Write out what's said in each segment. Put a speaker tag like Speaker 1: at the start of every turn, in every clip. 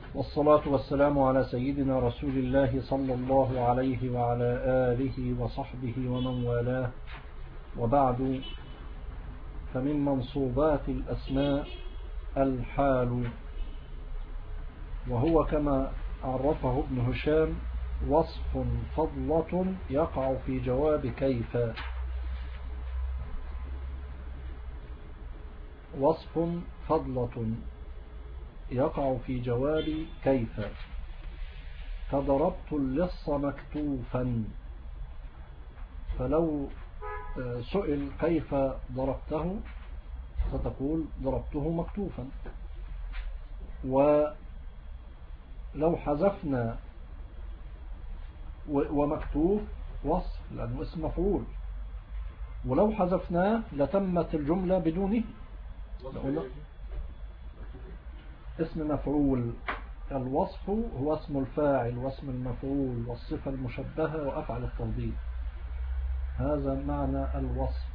Speaker 1: والصلاة والسلام على سيدنا رسول الله صلى الله عليه وعلى آله وصحبه ومن والاه، وبعد، فمن منصوبات الأسماء الحال، وهو كما عرفه ابن هشام وصف فضلة يقع في جواب كيف. وصف فضلة يقع في جواب كيف، فضربت اللص مكتوفا. فلو سئل كيف ضربته فتقول ضربته مكتوفا. ولو حذفنا ومكتوف وصف لأنه اسم مفعول، ولو حذفناه لتمت الجملة بدونه. اسم مفعول، الوصف هو اسم الفاعل واسم المفعول والصفة المشبهة وأفعل التفضيل، هذا معنى الوصف.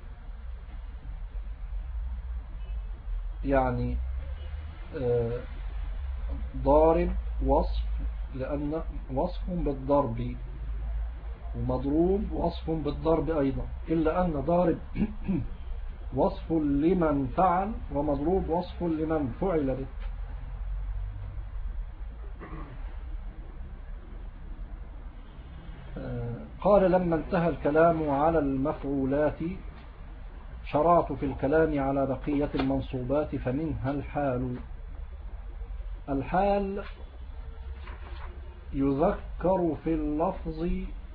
Speaker 1: يعني ضارب وصف لأن وصف بالضرب، ومضروب وصف بالضرب أيضا، إلا أن ضارب وصف لمن فعل ومضروب وصف لمن فعل به. قال لما انتهى الكلام على المفعولات شرعت في الكلام على بقية المنصوبات، فمنها الحال. الحال يذكر في اللفظ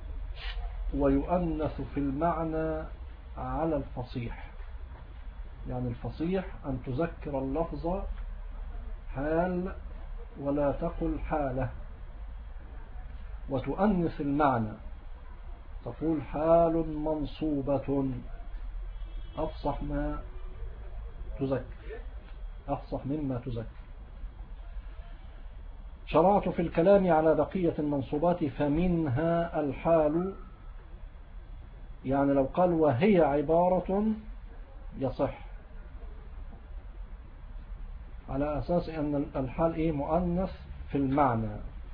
Speaker 1: ويؤنث في المعنى على الفصيح. يعني الفصيح أن تذكر اللفظ حال ولا تقل حالة، وتؤنث المعنى تقول حال منصوبة، أفصح ما تذكر، أفصح مما تذكر. شرعت في الكلام على بقية المنصوبات، فمنها الحال. يعني لو قال وهي عبارة يصح، على أساس أن الحال مؤنث في المعنى،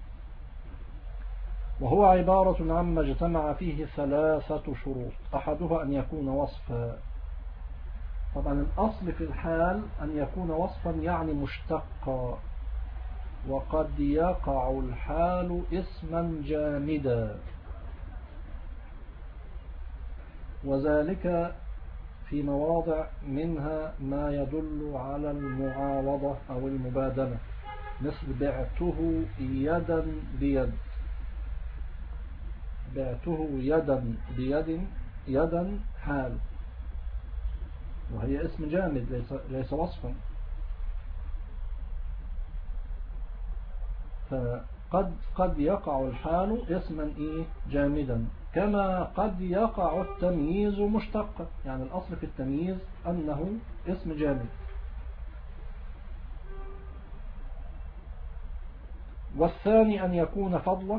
Speaker 1: وهو عبارة عما اجتمع فيه ثلاثة شروط، أحدها أن يكون وصفا. طبعا الأصل في الحال أن يكون وصفا يعني مشتقا، وقد يقع الحال اسما جامدا، وذلك في مواضع منها ما يدل على المعاوضة أو المبادلة، مثل بعته يدا بيد. بعته يدا بيد، يدا حال، وهي اسم جامد ليس وصفا. فقد يقع الحال اسما جامدا، كما قد يقع التمييز مشتقا. يعني الأصل في التمييز أنه اسم جامد. والثاني أن يكون فضلا،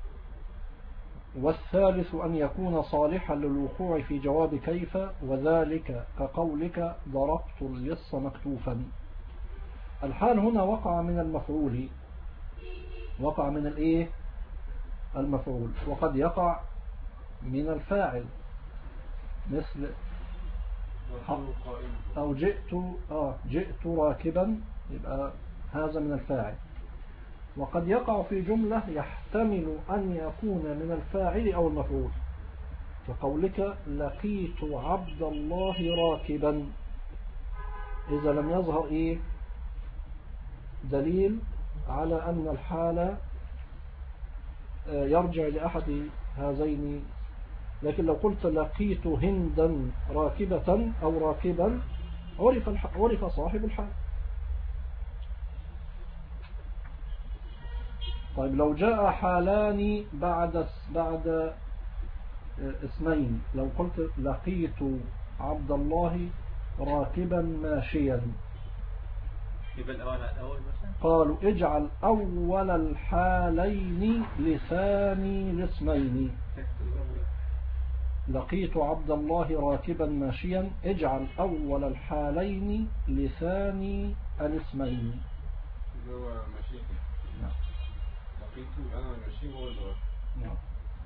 Speaker 1: والثالث أن يكون صالحا للوقوع في جواب كيف، وذلك كقولك ضربت اللص مكتوفا. الحال هنا وقع من المفعول، وقع من المفعول، وقد يقع من الفاعل، مثل أو جئت راكبا، يبقى هذا من الفاعل. وقد يقع في جملة يحتمل أن يكون من الفاعل أو المفعول، كقولك لقيت عبد الله راكبا، إذا لم يظهر دليل على أن الحال يرجع لأحد هذين. لكن لو قلت لقيت هندا راكبة أو راكبا عرف صاحب الحال. طيب لو جاء حالان بعد اسمين، لو قلت لقيت عبد الله راكبا ماشيا، قالوا اجعل أول الحالين لثاني الاسمين. لقيت عبد الله راكبا ماشيا، اجعل أول الحالين لثاني الاسمين. نعم.
Speaker 2: لقيته أنا ماشي هو الزواج.
Speaker 1: نعم.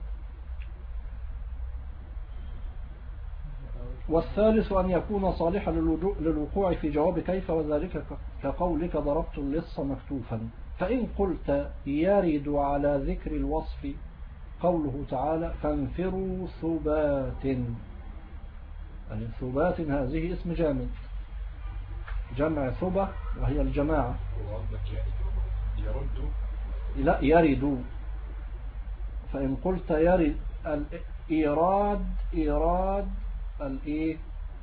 Speaker 1: والثالث أن يكون صالحا للوقوع في جواب كيف، وذلك كقولك ضربت اللص مكتوفا. فإن قلت يرد على ذكر الوصف قوله تعالى فانفروا ثبات، يعني ثبات هذه اسم جامد، جمع ثبة وهي الجماعة.
Speaker 2: يرد
Speaker 1: لا يرد. فإن قلت يرد إيراد الايه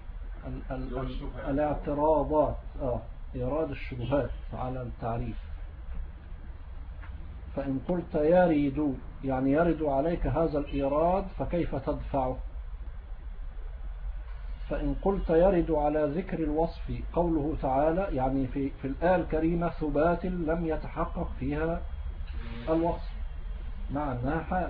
Speaker 1: الاعتراضات، إيراد الشبهات على التعريف. فإن قلت يرد يعني يرد عليك هذا الإيراد فكيف تدفعه. فإن قلت يرد على ذكر الوصف قوله تعالى يعني في الآية الكريمة ثبات لم يتحقق فيها الوصف مع أنها حال،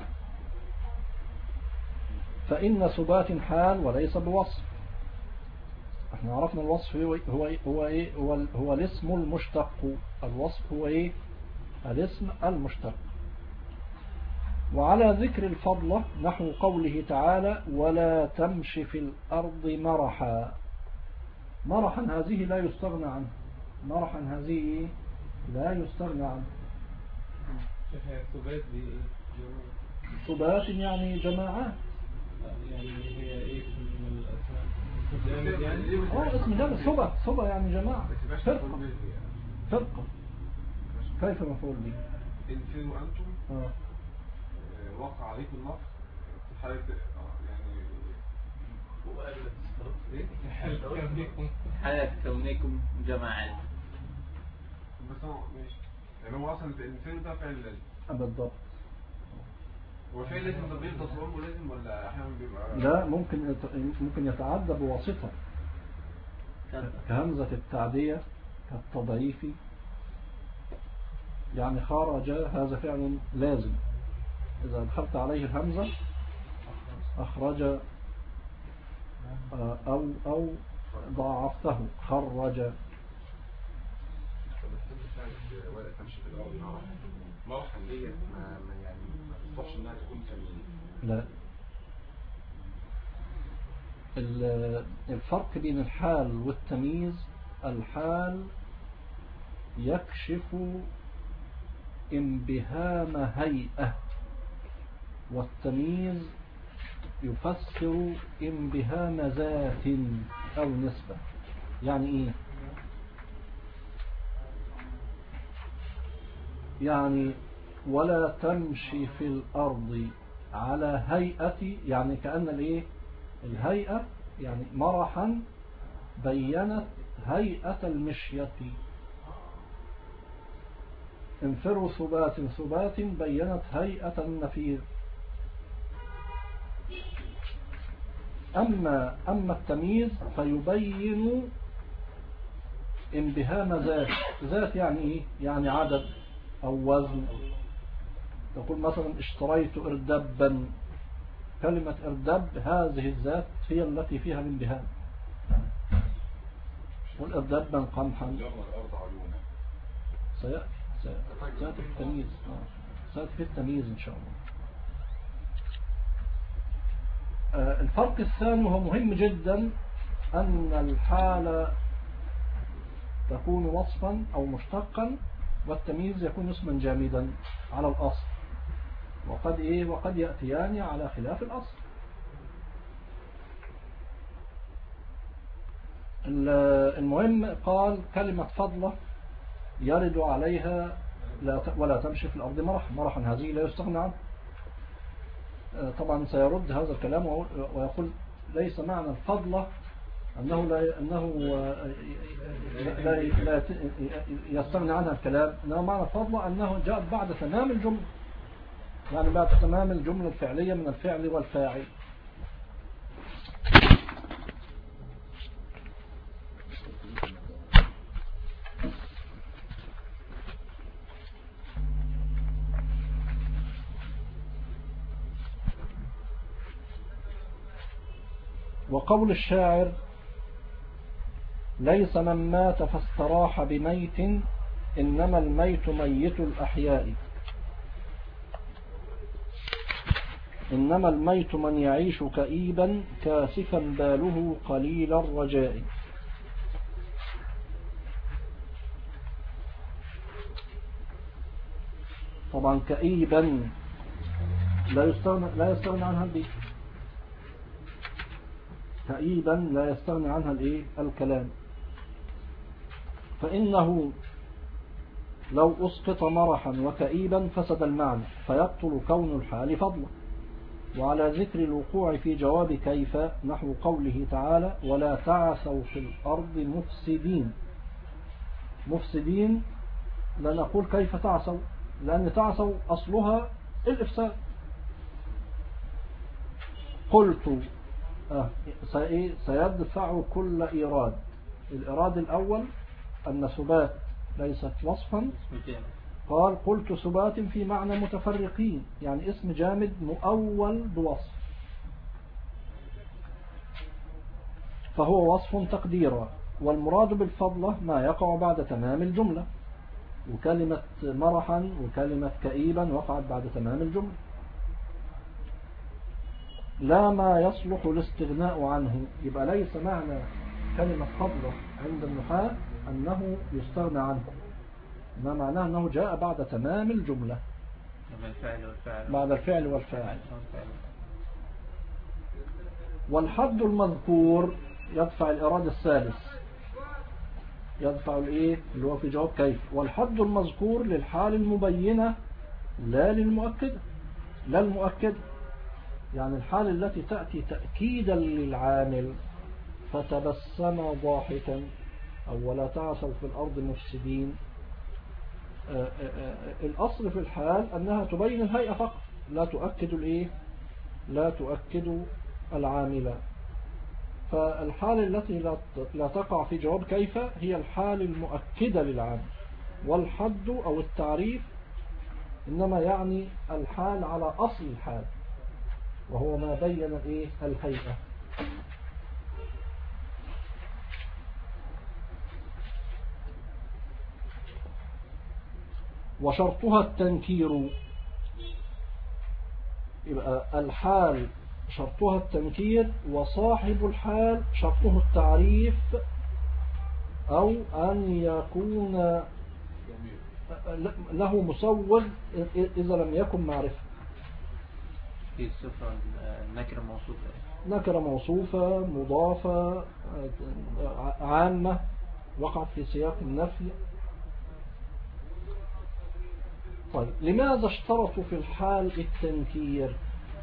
Speaker 1: فإن ثبات حال وليس بوصف. احنا عرفنا الوصف هو الاسم المشتق، الوصف هو ايه؟ الاسم المشتق. وعلى ذكر الفضلة نحو قوله تعالى ولا تمش في الأرض مرحا. مرحا هذه لا يستغنى عنه، مرحا هذه لا يستغنى عنه. ثبات يعني جماعات،
Speaker 2: يعني هي ايه من
Speaker 1: الاسماء؟ اسم جمع. ثبة يعني جماعة، فرقة. كيف مفعول به؟
Speaker 2: إن فينوا أنتم وقع عليكم النصر في حالة يعني
Speaker 3: حالة كونكم جماعات.
Speaker 2: بس ماشي يعني هو أصلا إن فينوا ده فعل لازم.
Speaker 1: بالضبط.
Speaker 2: هو فعل لازم ده بيفضل صوربه لازم ولا أحيانا بيبقى؟
Speaker 1: لا، ممكن يتعدى بواسطة كهمزة التعدية كالتضعيف. يعني خرج هذا فعل لازم، إذا أدخلت عليه الهمزة أخرج أو ضاعفته خرج.
Speaker 2: ولا تمشي في الأرض مرحا ديت ما يعني ما تصبحش إنها تكون تمييز.
Speaker 1: لا، الفرق بين الحال والتمييز، الحال يكشف انبهام هيئة، والتمييز يفسر انبهام ذات أو نسبة. يعني إيه؟ يعني ولا تمشي في الأرض على هيئة، يعني كأن الهيئة يعني مرحا بينت هيئة المشية. انفروا ثبات بينت هيئة النفير. أما التمييز فيبين انبهام ذات يعني إيه؟ يعني عدد أو وزن. تقول مثلا اشتريت اردبا، كلمة اردب هذه الذات هي التي فيها الانبهام. والاردبا قمحا سيأتي في التمييز، سيأتي في التمييز إن شاء الله. الفرق الثاني وهو مهم جدا، أن الحال تكون وصفا أو مشتقا، والتمييز يكون اسما جامدا على الأصل، وقد يأتيان على خلاف الأصل. المهم قال كلمة فضلة يرد عليها ولا تمشي في الأرض مرحا، هذه لا يستغنى عنه. طبعا سيرد هذا الكلام ويقول ليس معنى الفضلة أنه لا يستغنى عنها الكلام، إنما معنى الفضلة أنه جاء بعد تمام الجملة، يعني بعد تمام الجملة الفعلية من الفعل والفاعل. وقول الشاعر ليس من مات فاستراح بميت إنما الميت ميت الأحياء، إنما الميت من يعيش كئيبا كاسفا باله قليل الرجاء. طبعا كئيبا لا يستغنى عنها البيت، كئيبا لا يستغنى عنها الكلام، فإنه لو أسقط مرحا وكئيبا فسد المعنى فيبطل كون الحال فضلا. وعلى ذكر الوقوع في جواب كيف نحو قوله تعالى ولا تعثوا في الأرض مفسدين. مفسدين لا نقول كيف تعثوا، لأن تعثوا أصلها الإفساد. قلت سيدفع كل إيراد. الإيراد الأول أن سبات ليست وصفا، قال قلت سبات في معنى متفرقين، يعني اسم جامد مؤول بوصف، فهو وصف تقديرا. والمراد بالفضلة ما يقع بعد تمام الجملة، وكلمة مرحا وكلمة كئيبا وقعت بعد تمام الجملة. لا ما يصلح الاستغناء عنه، يبقى ليس معنى كلمة فضلة عند النحاة أنه يستغنى عنه، ما معناه أنه جاء بعد تمام الجملة، بعد الفعل والفاعل. والحد المذكور يدفع الإرادة الثالث، يدفع اللي هو في جواب كيف. والحد المذكور للحال المبينة لا للمؤكدة، لا المؤكدة، يعني الحال التي تأتي تأكيدا للعامل فتبسم ضاحكا أو ولا تعثوا في الأرض مفسدين. الأصل في الحال أنها تبين الهيئة فقط، لا تؤكد لا تؤكد العاملة. فالحال التي لا تقع في جواب كيف هي الحال المؤكدة للعامل. والحد أو التعريف إنما يعني الحال على أصل الحال، وهو ما بين الهيئة. وشرطها التنكير، يبقى الحال شرطها التنكير، وصاحب الحال شرطه التعريف أو أن يكون له مسوغ إذا لم يكن معرفة.
Speaker 3: في الصفة النكرة موصوفة،
Speaker 1: نكرة موصوفة مضافة عامة وقعت في سياق النفي. طيب لماذا اشترطوا في الحال التنكير؟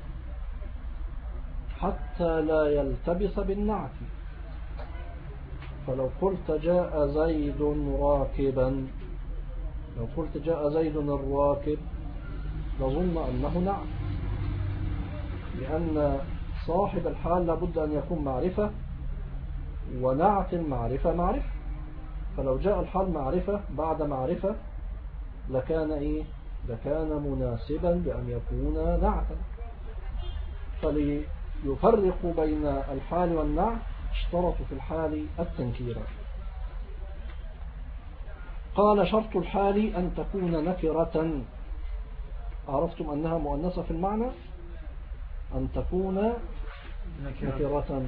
Speaker 1: حتى لا يلتبس بالنعت. فلو قلت جاء زيد راكبا، لو قلت جاء زيد الراكب نظن أنه نعت، لأن صاحب الحال لابد أن يكون معرفة، ونعت المعرفة معرفة. فلو جاء الحال معرفة بعد معرفة لكان لكان مناسبا بأن يكون نعتا. فليفرقوا بين الحال والنعت اشترطوا في الحال التنكير. قال شرط الحال أن تكون نكرة. عرفتم أنها مؤنثة في المعنى، أن تكون نكرة.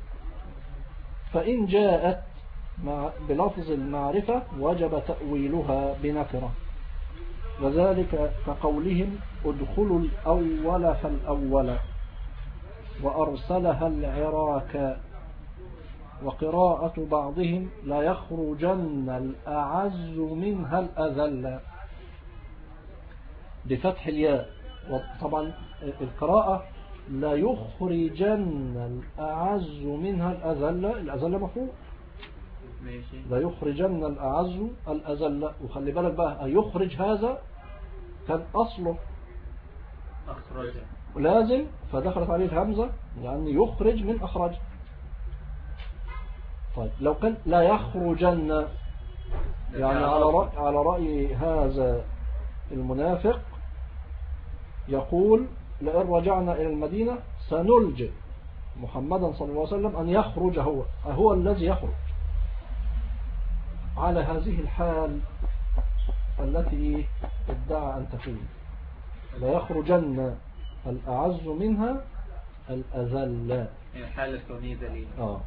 Speaker 1: فإن جاءت بلفظ المعرفة وجب تأويلها بنكرة، وذلك كقولهم ادخلوا الأول فالأول وأرسلها العراك. وقراءة بعضهم لا يخرجن الأعز منها الأذل بفتح الياء. وطبعا القراءة لا يخرجن الأعز منها الأذل، الأذل مفعول، لا يخرجن الأعز الأذل. وخلي بالك بقى يخرج هذا كان أصله
Speaker 3: أخرج
Speaker 1: لازم، فدخلت عليه الهمزة يعني يخرج من أخرج. طيب لو كان لا يخرجن يعني على رأي هذا المنافق يقول لئن رجعنا إلى المدينة سنلجئ محمدا صلى الله عليه وسلم أن يخرج، هو الذي يخرج. على هذه الحال التي ادعى أن تكون. لا يخرجن الأعز منها الأذل.
Speaker 3: الحالة الكونية دليل.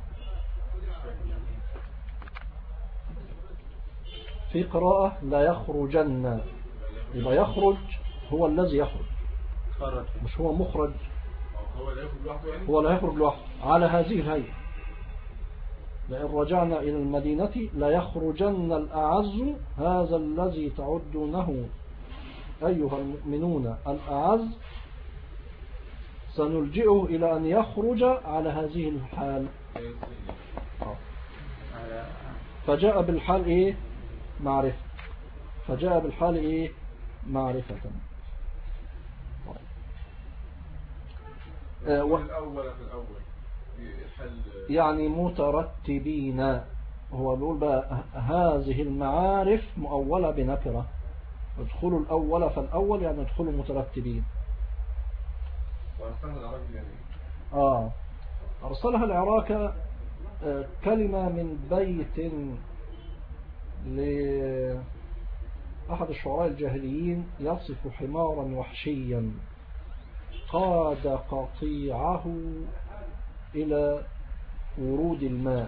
Speaker 1: في قراءة لا يخرجن، يبقى يخرج هو الذي يخرج،
Speaker 3: خرج
Speaker 1: مش هو مخرج.
Speaker 2: هو
Speaker 1: لا يخرج لوحده على هذه الهيئة. لئن رجعنا إلى المدينة لا يخرجن الأعز، هذا الذي تعدونه أيها المؤمنون الأعز سنلجئه إلى أن يخرج على هذه الحال. فجاء بالحال إيه؟ معرفة. فجاء بالحال إيه؟ معرفة. يعني مترتبين. هو بيقول بقى هذه المعارف مؤولة بنكرة، ادخلوا الأول فالأول يعني ادخلوا مترتبين. أرسلها العراك كلمة من بيت لأحد الشعراء الجاهليين يصف حمارا وحشيا قاد قطيعه إلى ورود الماء.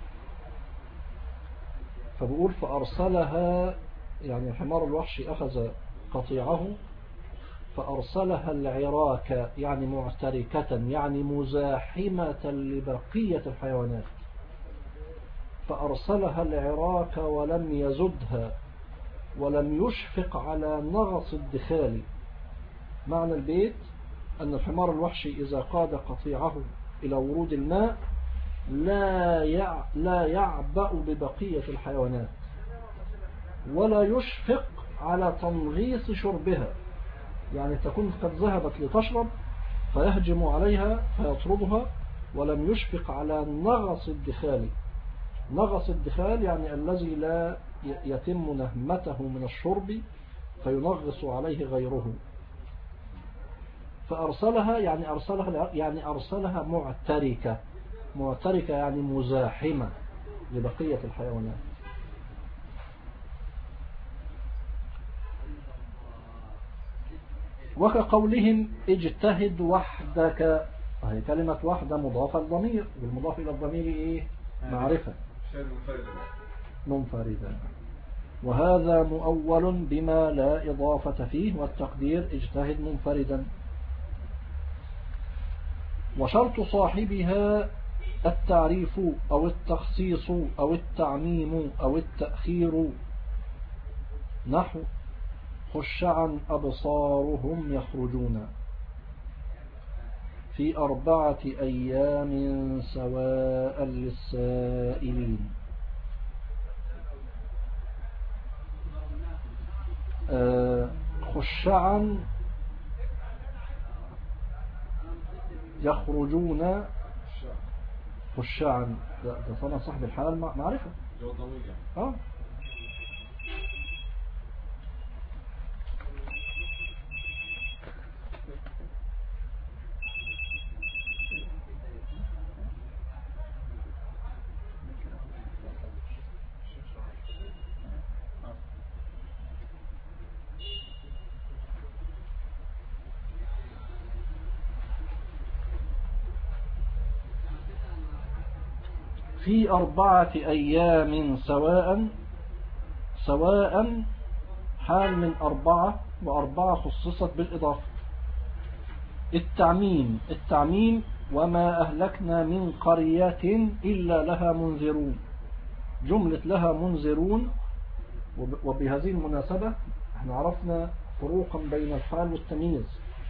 Speaker 1: فبقول فأرسلها، يعني الحمار الوحشي أخذ قطيعه فأرسلها العراك يعني معتركة، يعني مزاحمة لبقية الحيوانات. فأرسلها العراك ولم يزدها ولم يشفق على نغص الدخال. معنى البيت أن الحمار الوحشي إذا قاد قطيعه إلى ورود الماء لا يعبأ ببقية الحيوانات ولا يشفق على تنغيص شربها، يعني تكون قد ذهبت لتشرب فيهجم عليها فيطردها، ولم يشفق على نغص الدخال. نغص الدخال يعني الذي لا يتم نهمته من الشرب فينغص عليه غيره. فأرسلها يعني أرسلها معتركة. معتركة يعني مزاحمة لبقية الحيوانات. وكقولهم اجتهد وحدك، وهي كلمة وحدة مضافة الضمير، والمضاف إلى الضمير إيه؟ معرفة منفردة. وهذا مؤول بما لا إضافة فيه، والتقدير اجتهد منفردا. وشرط صاحبها التعريف أو التخصيص أو التعميم أو التأخير، نحو خشعا أبصارهم يخرجون في 4 أيام سواء للسائلين. خشعا يخرجون، خشعا ده صنع صاحب الحال معرفة. في 4 أيام سواء حال من 4، و4 خصصت بالإضافة. التعميم وما أهلكنا من قرية إلا لها منذرون، جملة لها منذرون. وبهذه المناسبة احنا عرفنا فروقا بين الحال والتمييز.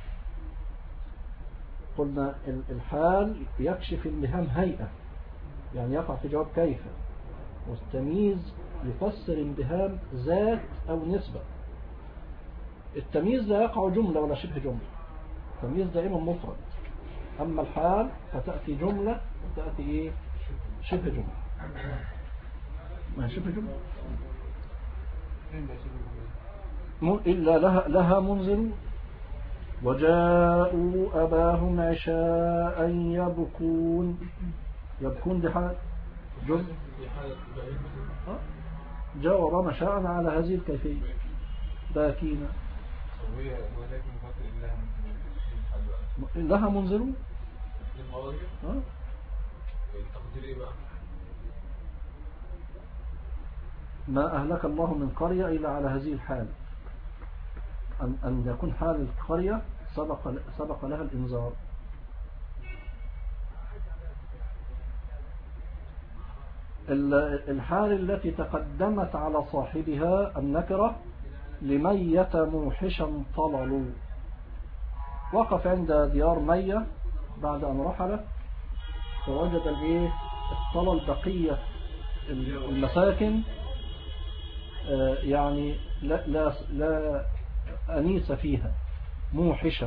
Speaker 1: قلنا الحال يكشف البهام هيئة، يعني يقع في جواب كيف، والتمييز يفسر انبهام ذات أو نسبة. التمييز لا يقع جملة ولا شبه جملة، التمييز دائما مفرد. أما الحال فتأتي جملة وتأتي إيه؟ شبه جملة. ما شبه جملة إلا لها منذر. وجاءوا أباهم عشاء يبكون دي حال جزء جاء ورانا شاء على هذه الكيفية. باكين.
Speaker 2: وهي ولكن مفكر إنها
Speaker 1: لها منذرون.
Speaker 2: للمواضيع التقدير إيه بقى؟
Speaker 1: ما أهلك الله من قرية إلا على هذه الحال، أن يكون حال القرية سبق لها الإنذار. الحال التي تقدمت على صاحبها النكرة لمية موحشا طللوا، وقف عند ديار مية بعد أن رحلت فوجد الطلل بقية المساكن يعني لا أنيس فيها، موحشة،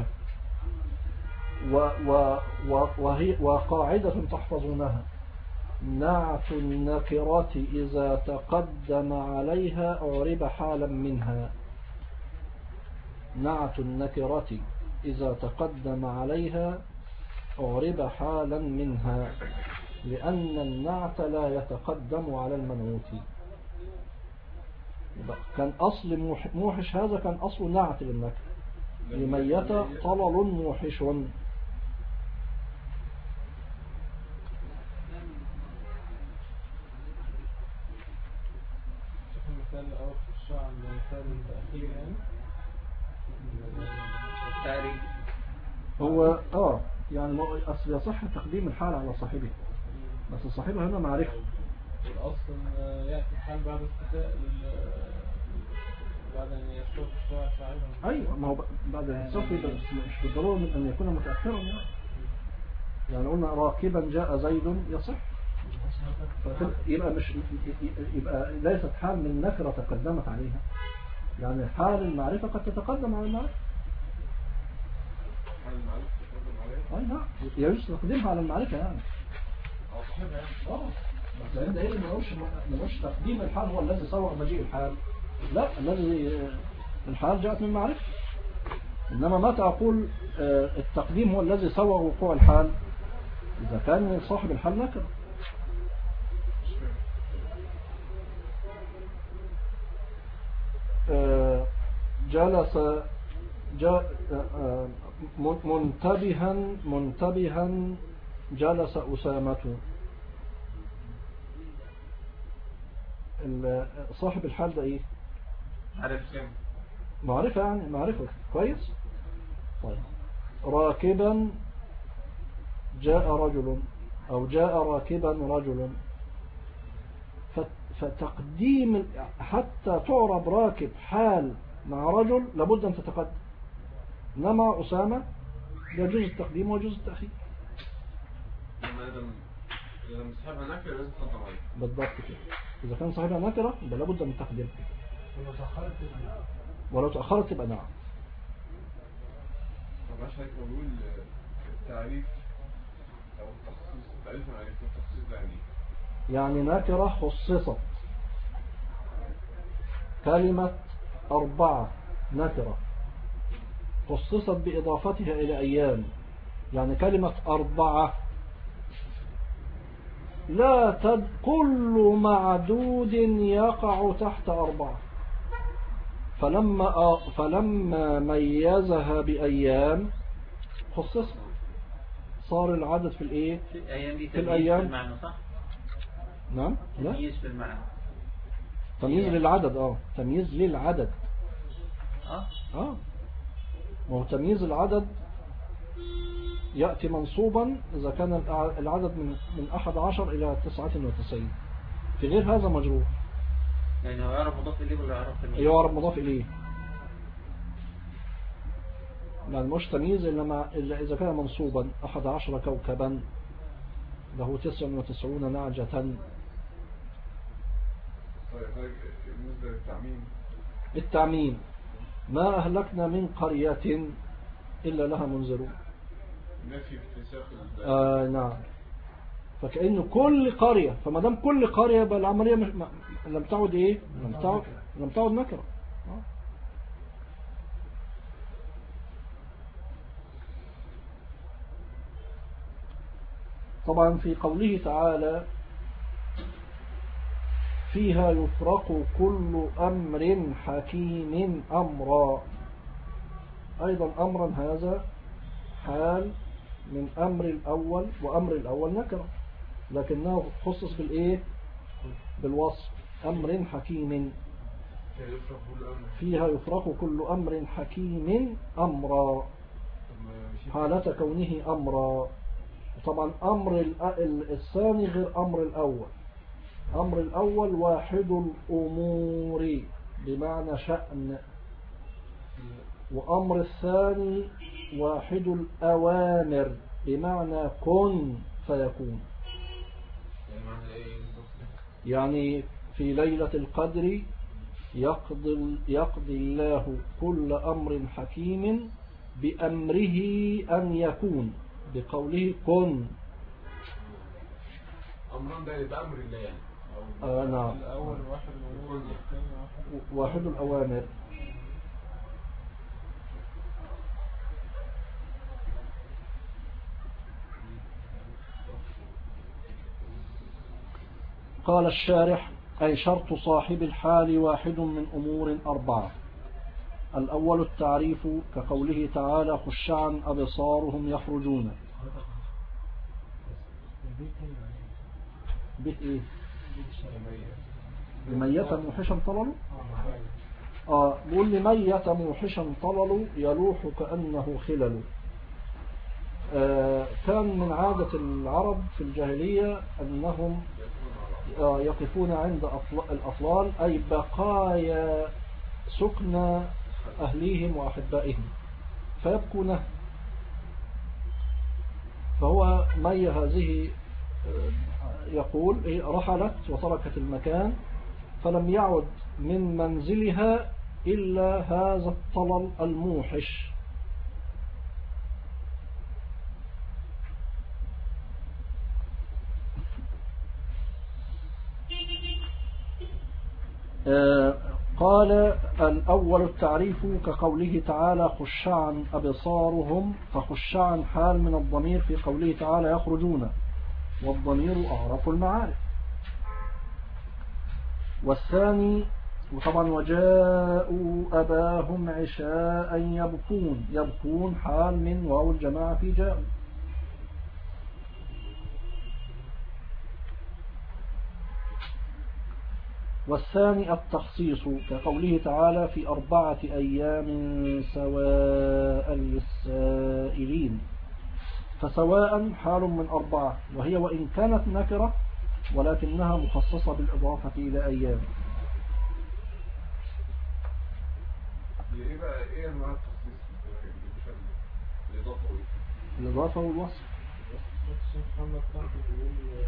Speaker 1: وقاعدة تحفظونها: نعت النكرة إذا تقدم عليها أعرب حالا منها. نعت النكرة إذا تقدم عليها أعرب حالا منها، لأن النعت لا يتقدم على المنعوت. كان أصل موحش هذا كان أصل نعت للنكرة، لميت طلل موحش.
Speaker 4: المثال الأول في الشعر المثال الأخير يعني
Speaker 3: التعريف
Speaker 1: هو يعني أصل يصح تقديم الحال على صاحبه، بس صاحبه هنا معرفة.
Speaker 4: الأصل يأتي الحال بعد استثاء بعد أن يصرف الشعر فاعله.
Speaker 1: أيوة، ما هو بعد الصف مش بالضرورة من أن يكون متأخرا يعني قلنا راكبا جاء زيد يصح، يبقى ليست حال من نكرة تقدمت عليها، يعني حال المعرفة قد تتقدم على المعرفة.
Speaker 2: حال المعرفة تقدم عليها؟
Speaker 1: أي نعم، يجوز تقديمها على المعرفة يعني.
Speaker 2: صاحبها يعني.
Speaker 1: بس عند ما نقولش تقديم الحال هو الذي صور مجيء الحال، لا، الذي الحال جاءت من معرفة. إنما متى أقول التقديم هو الذي صور وقوع الحال؟ إذا كان صاحب الحال نكرة. جلس منتبها جلس أسامة. صاحب الحال ده إيه؟ معرفة يعني، معرفة كويس. طيب، راكبا جاء رجل، أو جاء راكبا رجل، فتقديم حتى تعرب راكب حال مع رجل لابد أن تتقدم، إنما أسامة يجوز التقديم ويجوز التأخير.
Speaker 2: إذا صاحبها نكرة لازم تقدم عليها.
Speaker 1: بالضبط كده، إذا كان صاحبها نكرة يبقى لابد من تقديمها، ولو تأخرت يبقى نعم.
Speaker 2: طب عشان هيك بقول التعريف أو التخصيص، التعريف المعرفة والتخصيص ده
Speaker 1: يعني نكرة خصصت، كلمة 4 نكرة خصصت بإضافتها إلى أيام، يعني كلمة 4 كل معدود يقع تحت 4، فلما ميزها بأيام خصصت، صار العدد في الإيه؟
Speaker 3: في الأيام دي
Speaker 1: في الأيام
Speaker 3: في المعنى صح؟
Speaker 1: نعم، لا،
Speaker 3: تمييز في المعنى،
Speaker 1: تمييز للعدد. تمييز للعدد. وهو تمييز العدد يأتي منصوبا إذا كان العدد من 11 إلى 99، في غير هذا مجرور.
Speaker 3: يعني هو يعرف مضاف إليه ولا
Speaker 1: يعرف مضاف إليه، يعني مش تمييز إلا إذا كان منصوبا. 11 كوكبا، له 99 نعجة.
Speaker 2: طيب، بالنسبة للتعميم،
Speaker 1: التعميم: ما أهلكنا من قرية إلا لها منذرون.
Speaker 2: نفي في سياق
Speaker 1: نعم، فكأنه كل قرية، فما دام كل قرية يبقى العملية لم تعد إيه؟ لم تعد نكرة. طبعا في قوله تعالى فيها يفرق كل أمر حكيم أمرا. أيضا أمرا هذا حال من أمر الأول، وأمر الأول نكرة لكنه خصص بالإيه؟ بالوصف. أمر حكيم فيها يفرق كل أمر حكيم أمرا حالة كونه أمرا. طبعا أمر الثاني غير أمر الأول. أمر الأول واحد الأمور بمعنى شأن، وأمر الثاني واحد الأوامر بمعنى كن فيكون. يعني في ليلة القدر يقضي الله كل أمر حكيم بأمره أن يكون بقوله كن.
Speaker 2: أمران ده يبقى أمر الله يعني.
Speaker 1: نعم.
Speaker 4: الأول
Speaker 1: واحد الأوامر. قال الشارح أي شرط صاحب الحال واحد من أمور أربعة. الأول التعريف كقوله تعالى خشعا أبصارهم يخرجون. بيت إيه؟ لميتا موحشا طللوا. بقول لميتا موحشا طللوا يلوح كأنه خلل. كان من عادة العرب في الجاهلية أنهم يقفون عند الأطلال أي بقايا سكن أهليهم وأحبائهم فيبكونه. فهو مي هذه يقول رحلت وتركت المكان فلم يعد من منزلها إلا هذا الطلل الموحش. قال الأول التعريف كقوله تعالى خشعا أبصارهم، فخشعا حال من الضمير في قوله تعالى يخرجون، والضمير أعرف المعارف. والثاني وطبعا وجاءوا أباهم عشاء يبكون، يبكون حال من واو الجماعة في جاءوا. والثاني التخصيص كقوله تعالى في 4 أيام سواء للسائلين، فسواء حال من 4 وهي وإن كانت نكرة ولكنها مخصصة بالإضافة إلى أيام.
Speaker 2: إيه بقى إيه أنواع التخصيص؟ الإضافة وإيه؟
Speaker 1: الإضافة والوصف.
Speaker 4: محمد طارق بيقول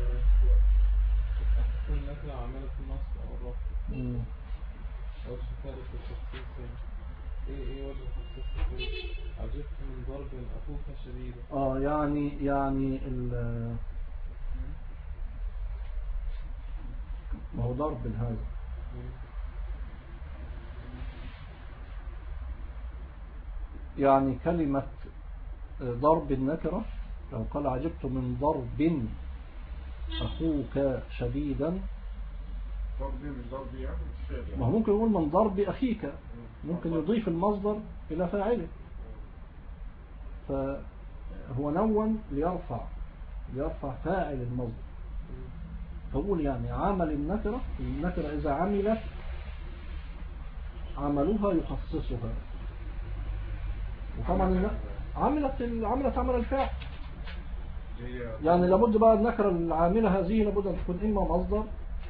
Speaker 4: النكرة عملت النص أو الرفض أو شكالة التخصيص. إيه وجه التخصيص؟ عجبت من ضرب أخوك شديدا.
Speaker 1: يعني ما هو ضرب هذا. يعني كلمة ضرب النكرة لو قال عجبت من ضرب أخوك شديدا،
Speaker 2: ضرب من ضرب يعني
Speaker 1: ما هو ممكن يقول من ضرب أخيك، ممكن يضيف المصدر إلى فاعله، فهو نون ليرفع فاعل المصدر. فقول يعني عمل النكرة إذا عملت عملها يخصصها. وطبعا عملت عمل الفاعل، يعني لابد بقى النكرة العاملة هذه لابد أن تكون إما مصدر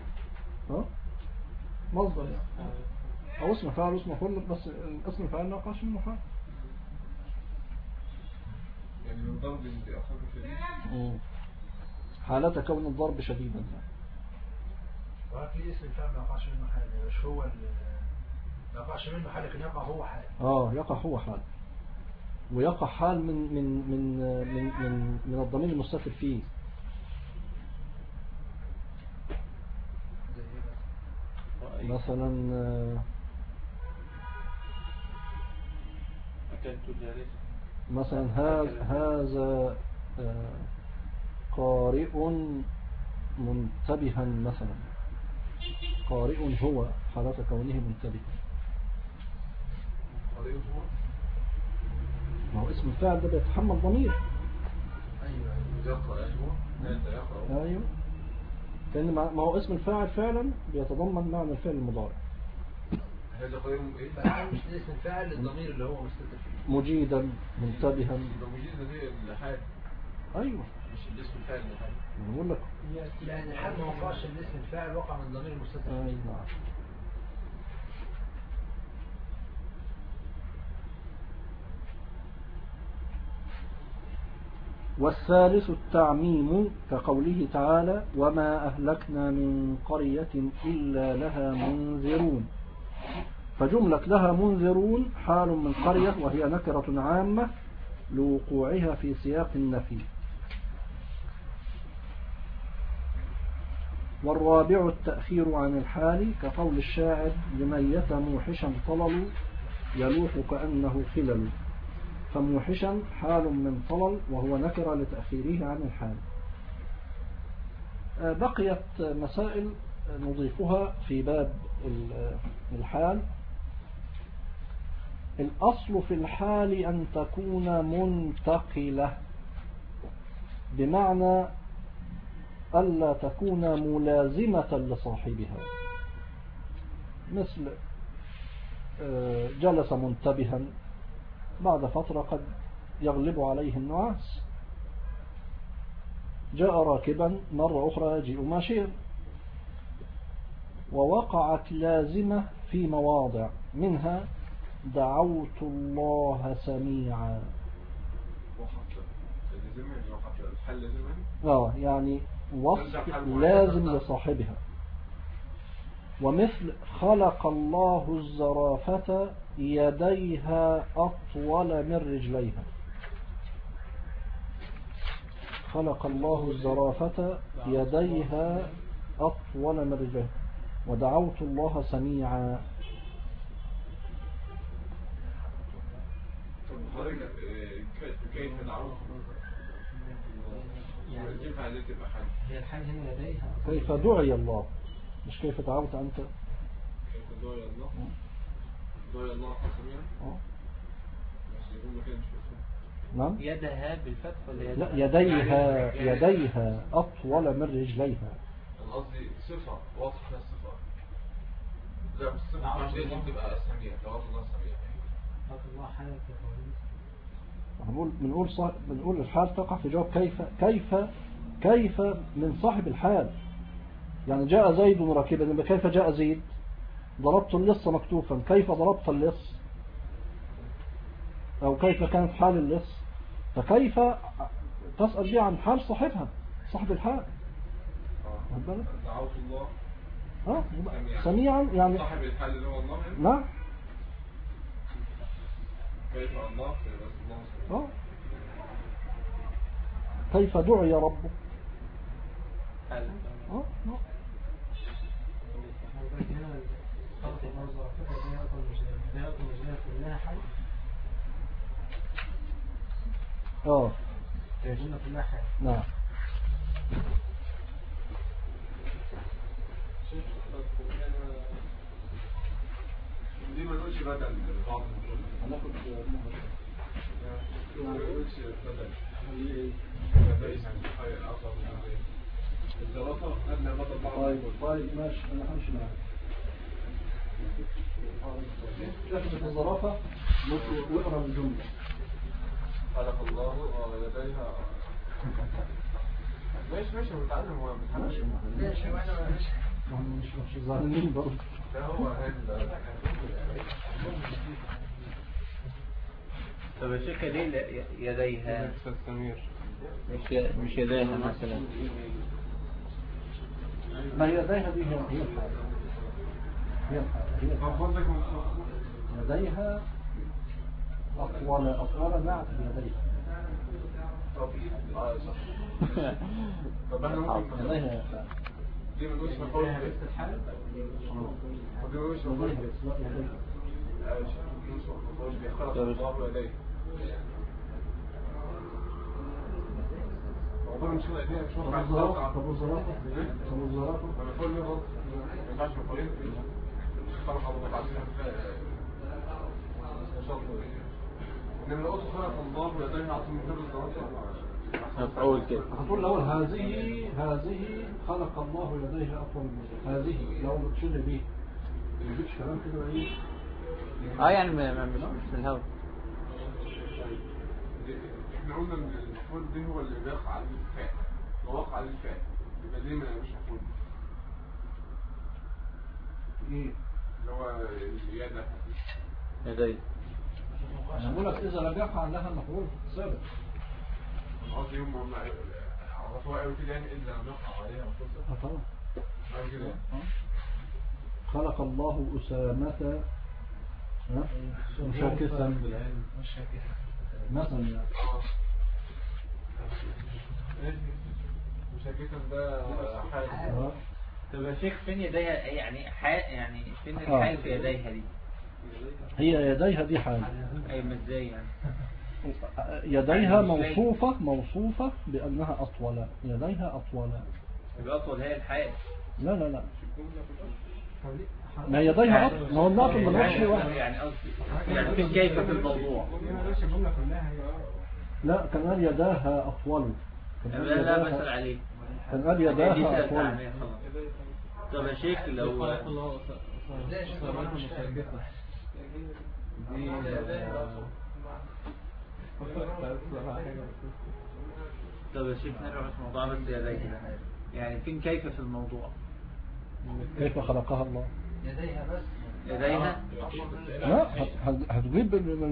Speaker 1: مصدر يعني. أو اسم فاعل اسم مفعول، بس اسم الفاعل لا قاش منه فاعل.
Speaker 2: يعني من ضرب أخوك شديد
Speaker 1: حالة كون الضرب شديدا.
Speaker 5: وفي اسم الفاعل ما يقعش منه حاجة، مش هو ما يقعش منه حاجة، لكن يقع هو حال.
Speaker 1: يقع هو حال، ويقع حال من الضمير المستتر فيه. مثلا هذا قارئ منتبها مثلا، قارئ هو حالة كونه منتبها. ما هو اسم الفاعل ده بيتحمل ضمير.
Speaker 5: ايوه
Speaker 2: يقرأ أيوه أنت يقرأ.
Speaker 1: ايوه، لان ما هو اسم الفاعل فعلا بيتضمن معنى الفعل المضارع.
Speaker 2: هذا قيم إيه؟
Speaker 5: فاعل مش اسم الفاعل للضمير اللي هو مستتر فيه.
Speaker 1: مجيدا منتبها.
Speaker 2: لو مجيزة دي الحال
Speaker 1: ايوه
Speaker 2: مش الاسم الفاعل الحال.
Speaker 1: أنا بقول لك.
Speaker 5: لان الحال ما وقعش الاسم الفاعل، وقع من الضمير المستتر فيه.
Speaker 1: ايوه. والثالث التعميم كقوله تعالى وما أهلكنا من قرية إلا لها منذرون. فجملة لها منذرون حال من قرية وهي نكرة عامة لوقوعها في سياق النفي. والرابع التأخير عن الحال كقول الشاعر لميت موحشا طلل يلوح كأنه خلل. فموحشا حال من طلل وهو نكرة لتأخيره عن الحال. بقيت مسائل نضيفها في باب الحال. الأصل في الحال أن تكون منتقلة، بمعنى ألا تكون ملازمة لصاحبها، مثل جلس منتبها بعد فترة قد يغلب عليه النعاس، جاء راكبا مرة أخرى يجيء ماشيا. ووقعت لازمة في مواضع، منها دعوت الله سميعا. يعني وصف لازم لصاحبها. ومثل خلق الله الزرافة يديها أطول من رجليها. خلق الله الزرافة يديها أطول من رجليها. ودعوت الله سميعا.
Speaker 2: كيف دعوت
Speaker 5: هي الحال هنا يديها.
Speaker 1: كيف دعي الله، مش كيف دعوت أنت.
Speaker 2: كيف دعي الله. دعي الله سميعا.
Speaker 1: نعم.
Speaker 3: يدها بالفتح ولا
Speaker 1: لا، يديها أطول من رجليها.
Speaker 2: أنا قصدي صفة واضحة للصفة. لا بس الصفة مش لازم تبقى سميع. دعوت الله سميع.
Speaker 5: دعوت الله حالك
Speaker 1: بنقول الحال تقع في جواب كيف من صاحب الحال. يعني جاء زيد راكبا، كيف جاء زيد؟ ضربت اللص مكتوفا، كيف ضربت اللص؟ أو كيف كانت حال اللص؟ فكيف تسأل بها عن حال صاحبها، صاحب الحال.
Speaker 2: دعوت الله
Speaker 1: سميعا، يعني
Speaker 2: صاحب الحال اللي هو الله.
Speaker 1: نعم.
Speaker 2: كيف الله سميع.
Speaker 1: كيف دعي ربك. نعم.
Speaker 2: دي ما نقولش بدل بعض الجمل.
Speaker 1: هناخد
Speaker 2: ما نقولش بدل. الدراسة قبل ما تطلع.
Speaker 1: طيب ماشي، أنا همشي معاك. لفظة الظرافة واقرأ الجملة.
Speaker 2: خلق الله يديها. ماشي متعلم
Speaker 5: ماشي
Speaker 1: مش ظالمين برضه.
Speaker 2: ده هو
Speaker 3: طب يا شيخ ليه يديها مش يديها مثلا؟
Speaker 1: ما يديها دي هي الحال. يديها أطول نعت يديها.
Speaker 2: طب احنا ممكن
Speaker 1: يديها
Speaker 2: دي ما نقولش مفعول به. طب دي ما نقولش مفعول به. خلق الله يديه. والله مش كده ايديها مش
Speaker 1: طب الزرافة مفعول به غلط.
Speaker 2: ينفعش مفعولين خلق الله بعد إنما لو قلت خلق الله ويديه أعطي من كل الزرار
Speaker 3: مفعول كده.
Speaker 1: هتقول الأول هذه خلق الله يديه أطول من هذه لو بتشيل بيه ما يجيبش كلام كده ايه.
Speaker 3: يعني مش من الهوا.
Speaker 2: احنا قلنا ان المفعول ده هو اللي بيقع على الفعل، لو وقع على الفعل يبقى ليه ما مش مفعول
Speaker 1: ايه
Speaker 2: اللي هو الزياده
Speaker 3: يديه.
Speaker 1: انا بقول لك اذا لم يقع لها مفعول ثابت.
Speaker 2: قصدي هم عرفوها قوي كده يعني الا لم يقع عليها مفعول
Speaker 1: طبعا
Speaker 2: قوي كده.
Speaker 1: خلق الله أسامة مشاكسا مثلا.
Speaker 2: مشاكسا ده حاجة.
Speaker 3: طب يا شيخ فين يديها يعني يعني فين الحال في يديها دي؟
Speaker 1: هي يديها دي حال.
Speaker 3: اي ما ازاي يعني؟
Speaker 1: يديها موصوفة بأنها أطول. يديها أطول.
Speaker 3: يبقى أطول هي الحال.
Speaker 1: لا ما يديها أطول. ما هو الناطق من وجه واحد.
Speaker 3: يعني قصدي يعني فين كيف في الموضوع؟
Speaker 1: لا كان قال يداها أطول.
Speaker 3: لا بسأل عليه.
Speaker 1: كان قال يداها أطول.
Speaker 3: طب يا شيخ لو طب يا شيخ نرجع في موضوع بس يديها يعني فين كيف في الموضوع؟
Speaker 1: كيف خلقها الله؟
Speaker 5: يديها بس
Speaker 3: يديها؟
Speaker 1: لا هتجيب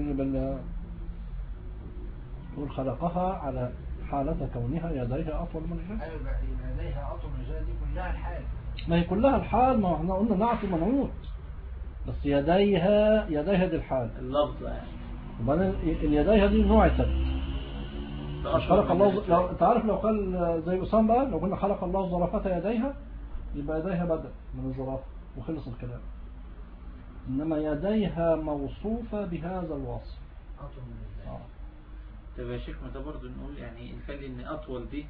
Speaker 1: تقول خلقها على حالة كونها يديها أطول من الرجل.
Speaker 5: ايوه يديها اطول من الرجل دي كلها الحال.
Speaker 1: ما هي كلها الحال. ما احنا قلنا نعت ومنعوت بس يديها دي الحال
Speaker 3: اللفظة يعني.
Speaker 1: وبعدين اليديها دي نوعتك مش خلق الله. لو تعرف لو قال زي أسام بقى لو قلنا خلق الله زرافة يديها يبقى يديها بدل من الزرافة وخلص الكلام. إنما يديها موصوفة بهذا الوصف
Speaker 5: اطول من الرجل.
Speaker 3: طب يا شيخ ما ده برضه نقول يعني نخلي ان اطول دي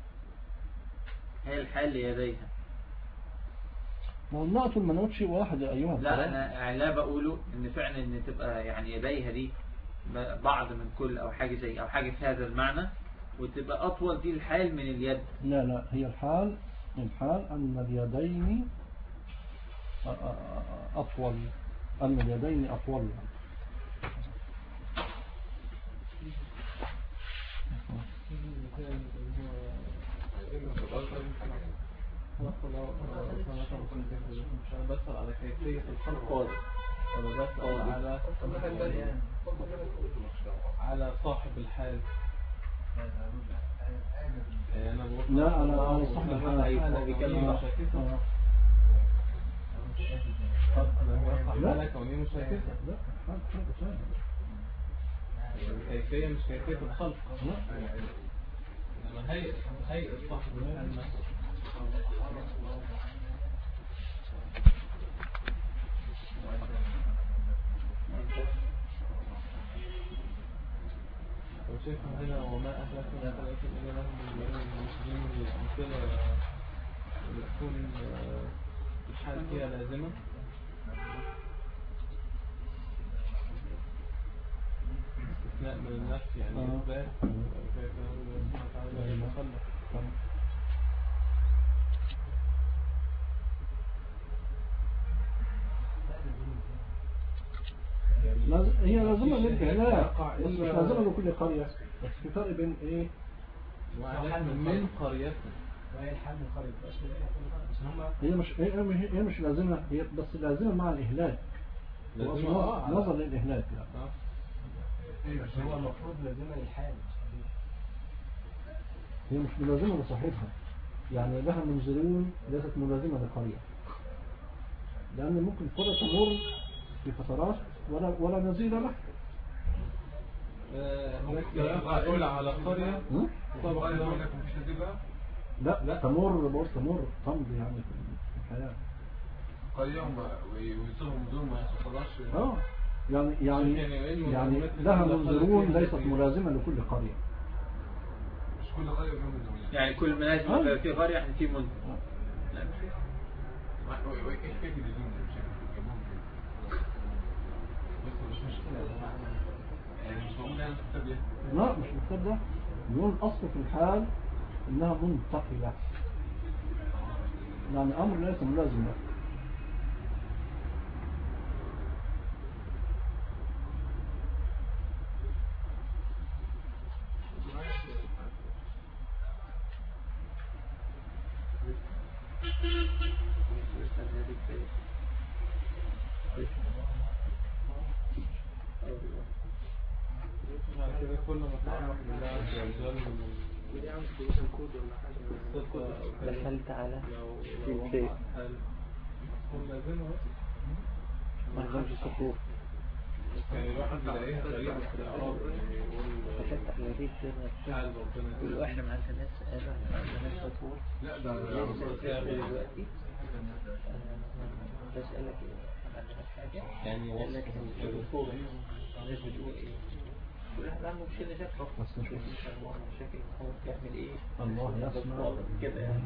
Speaker 3: هي الحال ليديها.
Speaker 1: ما هو النقط والمنوط شيء واحد يا أيها
Speaker 3: لا انا لا بقوله ان فعلا ان تبقى يعني يديها دي بعض من كل او حاجة زي او حاجة في هذا المعنى وتبقى اطول دي الحال من اليد.
Speaker 1: لا هي الحال أن اليدين أطول. أن اليدين أطول.
Speaker 4: أنا بسأل على كيفية الخلق ولا بسأل على صاحب الحال.
Speaker 1: لا أنا صاحب الحال
Speaker 4: بيكلم مشاكسة. لا كوني مشاكسة.
Speaker 1: لا
Speaker 4: الكيفية مش كيفية الخلق. إنما هيئة صاحب الحال نفسه. وشايف هنا وما أهلكنا ثلاثة إلا لهم المسلمين الأمثلة تكون الحال فيها لازمة. استثناء من النفس يعني إثبات كيف الله سبحانه وتعالى المخلق.
Speaker 1: هي لازمة للإعلاء بس مش لازمة لكل قرية. بس في فرق بين إيه
Speaker 4: من قريتنا
Speaker 5: وهي الحال من قرية
Speaker 1: هي مش لازمة. هي بس لازمة مع الإهلاك. نظر للإهلاك يعني.
Speaker 5: ايوه بس هو المفروض لازمة للحال.
Speaker 1: هي مش ملازمة لصاحبها يعني لها منزلون ليست ملازمة للقرية لأن ممكن قرية تمر في فترات ولا نزيل له.
Speaker 4: هناك يقول على قرية
Speaker 1: لا تمر تمضي يعني في الحياة
Speaker 2: قرية ويصيروا بدون ما يحصلهاش.
Speaker 1: يعني لها منظرون ليست ملازمة لكل قرية.
Speaker 2: مش كل قرية فيها منزلون
Speaker 3: يعني كل منازل في قرية يعني في منزل.
Speaker 2: كيف يدلون مش مشكلة يعني مش موجود يعني الكتاب ده.
Speaker 1: لا مش مبتدأ، نقول الأصل في الحال إنها منتقلة، يعني أمر ليس ملازم له.
Speaker 4: كده كل ما تعرف بالله عز وجل
Speaker 6: دخلت على
Speaker 4: لو
Speaker 6: شيء
Speaker 4: هم لازمه
Speaker 6: ما يغيرش الصفوف.
Speaker 4: يعني الواحد بيلاقيها غريبة في الأعراب
Speaker 6: دخلت على دي
Speaker 4: حال ربنا
Speaker 6: يقولوا احنا ما عندناش ما عندناش صفوف.
Speaker 2: لا ده
Speaker 6: دلوقتي بسألك ايه ما عندناش حاجة
Speaker 4: يعني
Speaker 6: قال لك
Speaker 4: وصف
Speaker 6: الصفوف الناس بتقول ايه؟ كل واحد عنده مشكلة شكله
Speaker 1: بس نشوف
Speaker 6: ان شاء الله مشاكل هو بيعمل ايه
Speaker 1: الله يسمع
Speaker 6: كده يعني.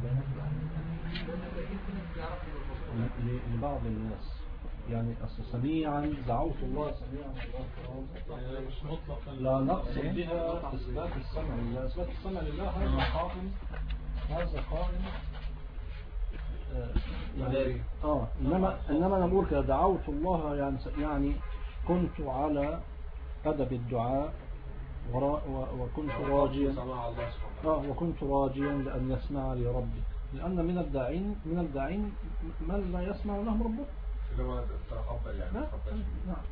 Speaker 1: لبعض الناس، يعني أصل سميعا دعوت الله سميعا
Speaker 4: يعني مش مطلقا
Speaker 1: لا نقصد بها إثبات السمع لله. إثبات السمع لله هذا قائم، هذا قائم يعني إنما أنا بقول كده دعوت الله، يعني كنت على أدب الدعاء وكنت راجيا وكنت راجيا لأن يسمع لي ربي، لأن من الداعين من لا يسمع لهم ربه.
Speaker 2: اللي هو تقبل يعني
Speaker 1: نعم.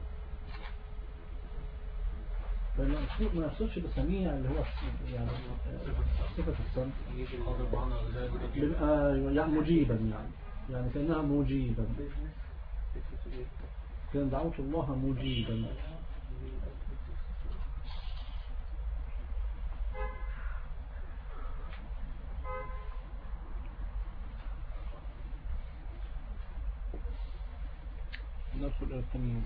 Speaker 1: ما يقصدش بسميع اللي هو يعني صفة السمع، يعني مجيبا، يعني كأنها مجيبا، كان دعوت الله مجيبا. ندخل إلى التمييز.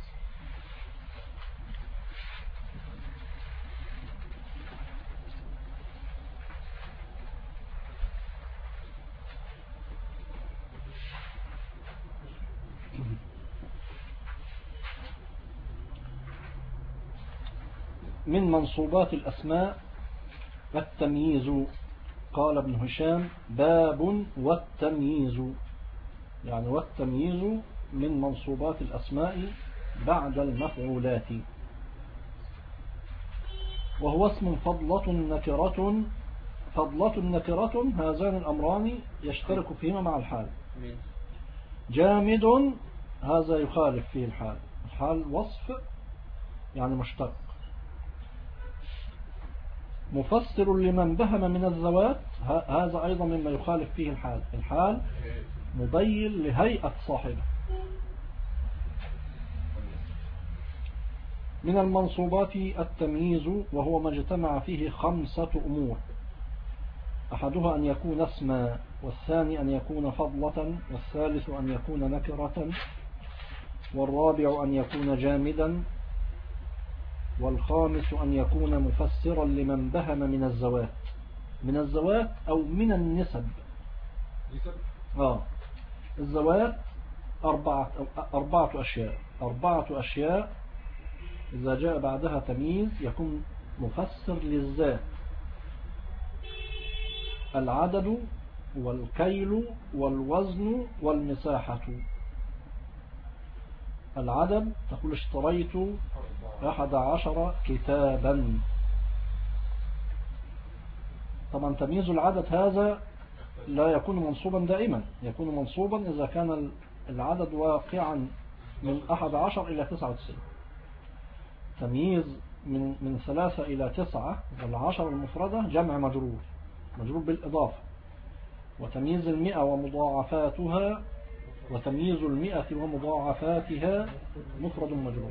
Speaker 1: من منصوبات الأسماء التمييز. قال ابن هشام باب والتمييز، يعني والتمييز من منصوبات الأسماء بعد المفعولات، وهو اسم فضلة نكرة هذان الأمران يشترك فيهما مع الحال. جامد هذا يخالف فيه الحال وصف يعني مشتق. مفسر لمن بهم من الذوات هذا أيضا مما يخالف فيه الحال مبين لهيئة صاحبه. من المنصوبات التمييز، وهو ما اجتمع فيه 5 أمور: أحدها أن يكون اسما، والثاني أن يكون فضلة، والثالث أن يكون نكرة، والرابع أن يكون جامدا، والخامس أن يكون مفسرا لمن بهم من الزوات أو من النسب. الزوات 4 أشياء إذا جاء بعدها تمييز يكون مفسر للذات: العدد والكيل والوزن والمساحة. العدد تقول اشتريت 11 كتابا. طبعا تمييز العدد هذا لا يكون منصوبا دائما، يكون منصوبا إذا كان العدد واقعا من 11 إلى 99. تمييز من 3 إلى 9 والعشر المفردة جمع مجرور بالإضافة. وتمييز 100 ومضاعفاتها، وتمييز 100 ومضاعفاتها مفرد مجرور.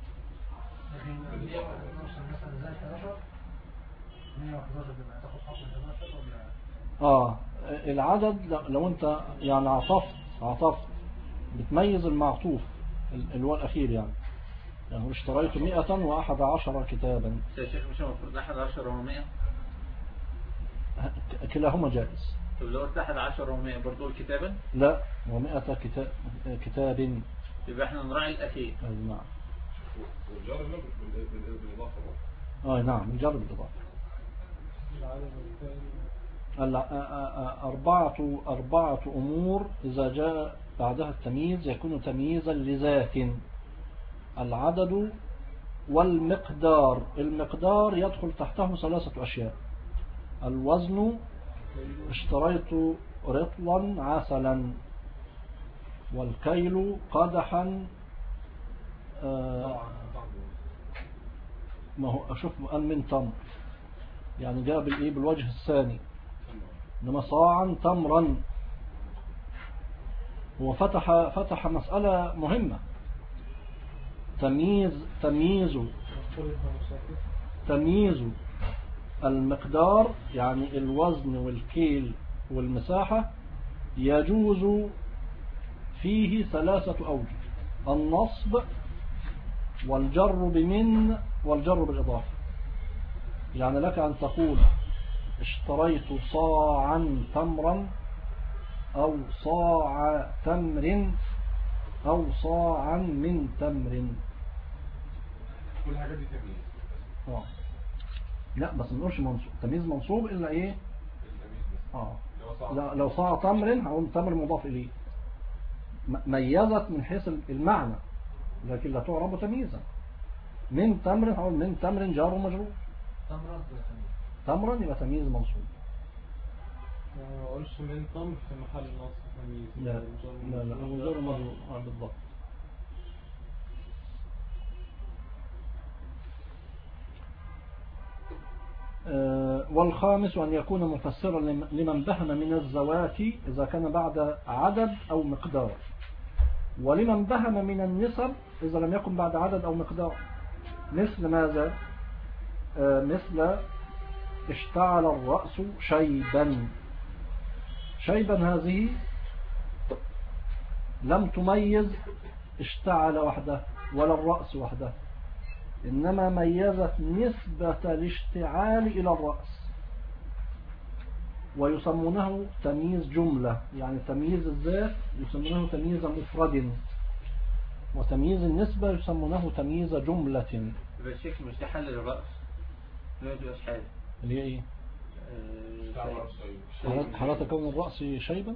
Speaker 1: العدد لو انت يعني عطفت بتميز المعطوف اللي هو الأخير، يعني اشتريت 111 كتابا.
Speaker 3: يا شيخ مش المفروض 11 و100؟
Speaker 1: كلاهما جائز.
Speaker 3: طب لو قلت 11 و100 برضو الكتابا؟
Speaker 1: لا، و100 كتاب.
Speaker 3: يبقى احنا نراعي الأخير.
Speaker 1: نعم.
Speaker 2: والجار بالإضافة.
Speaker 1: نعم، الجر بالإضافة. أربعة أمور إذا جاء بعدها التمييز يكون تمييزا لذات. العدد والمقدار. المقدار يدخل تحته 3 أشياء: الوزن، اشتريت رطلا عسلا، والكيل قدحا. ما هو أشوف قال من تمر، يعني جاء بالوجه الثاني. إنما صاعا تمرا. هو فتح مسألة مهمة. تمييز المقدار، يعني الوزن والكيل والمساحة، يجوز فيه 3 أوجه: النصب والجر بمن والجر بالإضافة. يعني لك أن تقول اشتريت صاعا تمرا، أو صاع تمر، أو صاعا من تمر.
Speaker 2: كل الحاجات دي تمييز.
Speaker 1: لا بس ما نقولش منصوب. تمييز منصوب إلا إيه؟ لا، لو صاع تمر هقول تمر مضاف إليه، ميزت من حيث المعنى لكن لا تعرب تمييزا. من تمر هقول من تمر جار ومجرور. تمرا يبقى تمييز منصوب.
Speaker 4: ما اقولش من تمر في محل نصب تمييز.
Speaker 1: لا هو جار ومجرور بالضبط. والخامس أن يكون مفسرا لمن بهم من الزوات إذا كان بعد عدد أو مقدار، ولمن بهم من النسب إذا لم يكن بعد عدد أو مقدار. مثل ماذا؟ مثل اشتعل الرأس شيبا. شيبا هذه لم تميز اشتعل وحده ولا الرأس وحده، إنما ميزت نسبة الاشتعال إلى الرأس، ويسمونه تمييز جملة. يعني تمييز الذات يسمونه تمييز مفرد، وتمييز النسبة يسمونه تمييز جملة.
Speaker 3: يبقى الشيخ مش تحلل الرأس، لا تبقاش حاجة
Speaker 1: اللي هي ايه؟ حالة كون الرأس شيبا.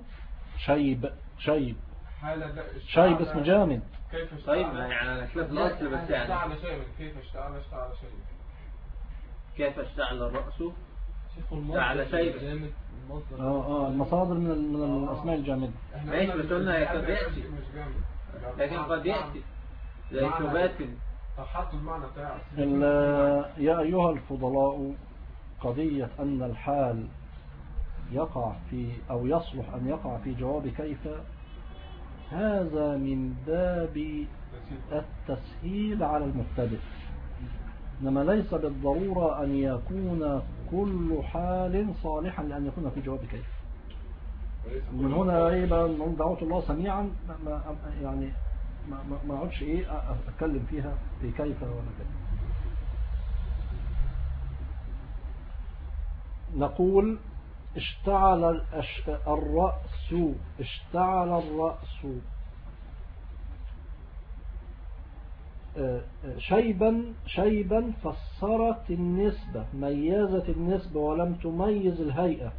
Speaker 1: شيب اسم جامد.
Speaker 2: كيف
Speaker 3: طيب يعني خلاف الأصل بس يعني
Speaker 2: اشتعل شيبا. كيف اشتعل شيبا؟
Speaker 3: كيف اشتعل الرأس اشتعل شيبا.
Speaker 1: المصادر من الأسماء الجامدة.
Speaker 3: ماشي، بس قلنا قد يأتي، لكن قد يأتي زي شبات.
Speaker 2: حطوا المعنى بتاعه.
Speaker 1: يا أيها الفضلاء، قضية أن الحال يقع في أو يصلح أن يقع في جواب كيف، هذا من باب التسهيل على المبتدئ، إنما ليس بالضرورة أن يكون كل حال صالحا لأن يكون في جواب كيف. من هنا أيضا دعوت الله سميعا يعني ما أعودش أتكلم فيها في كيف ولا كيف. نقول اشتعل الرأس. اشتعل الرأس شيبا فسرت النسبة، ميزت النسبة ولم تميز الهيئة.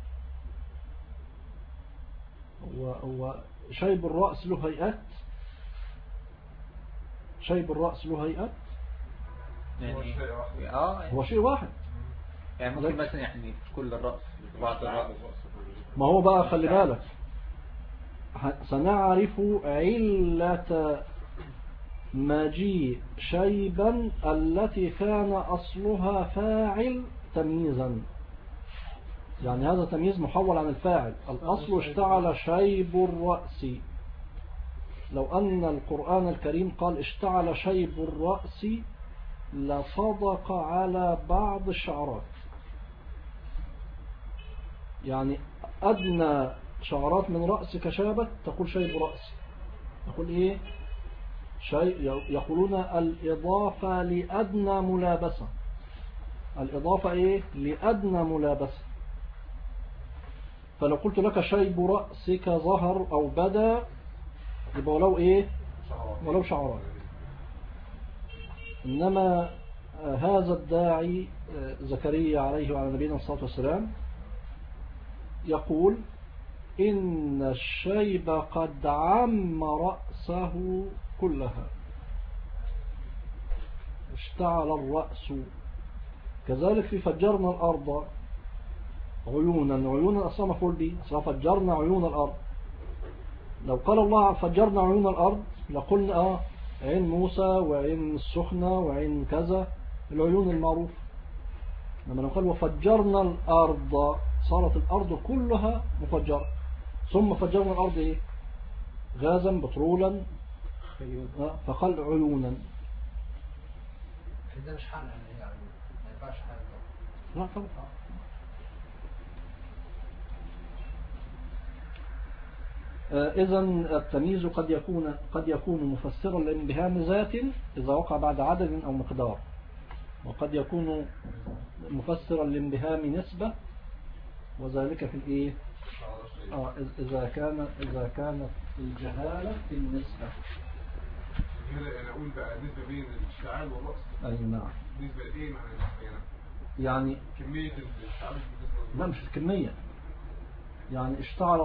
Speaker 1: وشيب الرأس له هيئات. شيب الرأس له هيئات. هو شيء واحد.
Speaker 3: يعني ممكن مثلا يعني كل الرأس بعض الرأس.
Speaker 1: ما هو بقى خلي بالك، سنعرف علة مجيء شيبا التي كان أصلها فاعل تمييزا. يعني هذا تمييز محول عن الفاعل. الأصل اشتعل شيب الرأس. لو أن القرآن الكريم قال اشتعل شيب الرأس لصدق على بعض الشعرات. يعني أدنى شعرات من رأسك شابت تقول شيب رأسي. تقول إيه؟ يقولون الإضافة لأدنى ملابسة. الإضافة إيه؟ لأدنى ملابسة. فلو قلت لك شيب رأسك ظهر أو بدا يبقى ولو إيه ولو شعران. إنما هذا الداعي زكريا عليه وعلى نبينا الصلاة والسلام يقول إن الشيب قد عم رأسه كلها، اشتعل الرأس. كذلك في فجرنا الأرض عيونا، عيونا أصلا مفعول به، فجرنا عيون الأرض. لو قال الله فجرنا عيون الأرض لقلنا عين موسى وعين السخنة وعين كذا، العيون المعروف. لما نقول وفجرنا الأرض صارت الأرض كلها مفجرة. ثم فجرنا الأرض إيه؟ غازا بترولا، فقال عيونا.
Speaker 5: ده مش حل يعني ما ينفعش حل.
Speaker 1: لا طبعا. إذن التمييز قد يكون مفسرا لانبهام ذات إذا وقع بعد عدد أو مقدار، وقد يكون مفسرا لانبهام نسبة، وذلك في الإيه؟ إذا كانت الجهالة في النسبة.
Speaker 2: هنا أنا أقول بقى نسبة بين الاشتعال والرأس.
Speaker 1: أي نعم.
Speaker 2: نسبة إيه
Speaker 1: يعني
Speaker 2: كمية الاشتعال؟
Speaker 1: لا مش الكمية، يعني اشتعل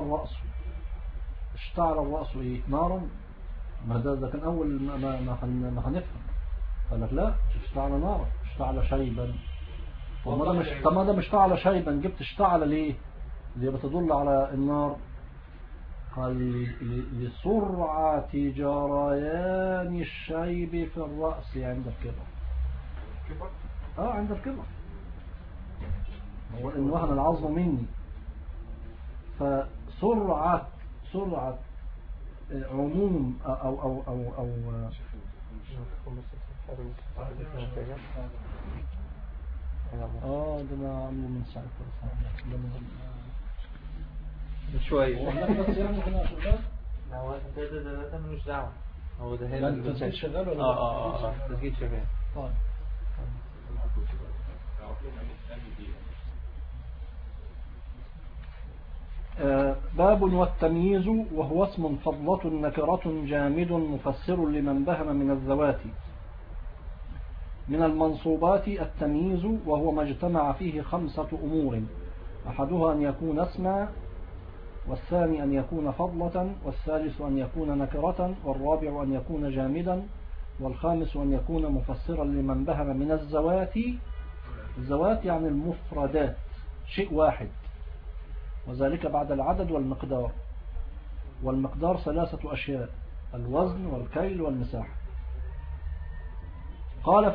Speaker 1: الرأس إيه؟ نارا. ما ده كان أول ما هنفهم. قال لك لا، اشتعل نارا، اشتعل شيبا. طب ما ده مش اشتعل شيبا، جبت اشتعل ليه؟ اللي بتدل على النار. قال لسرعة جريان الشيب في الرأس عند الكبر. عند الكبر، هو إن وهن العظم مني. فسرعة عموم أو ده أنا عمله من ساعة
Speaker 3: شوية.
Speaker 6: هو ده ملوش دعوة. هو ده
Speaker 1: هنا التسجيل شغال ولا
Speaker 6: التسجيل شغال.
Speaker 1: طيب. باب والتمييز وهو اسم فضلة نكرة جامد مفسر لمن بهم من الذوات. من المنصوبات التمييز وهو ما اجتمع فيه 5 أمور: أحدها أن يكون اسما، والثاني أن يكون فضلة، والثالث أن يكون نكرة، والرابع أن يكون جامدا، والخامس أن يكون مفسرا لمن بهم من الذوات. الذوات يعني المفردات، شيء واحد، وذلك بعد العدد والمقدار. والمقدار 3 أشياء: الوزن والكيل والمساحة. قال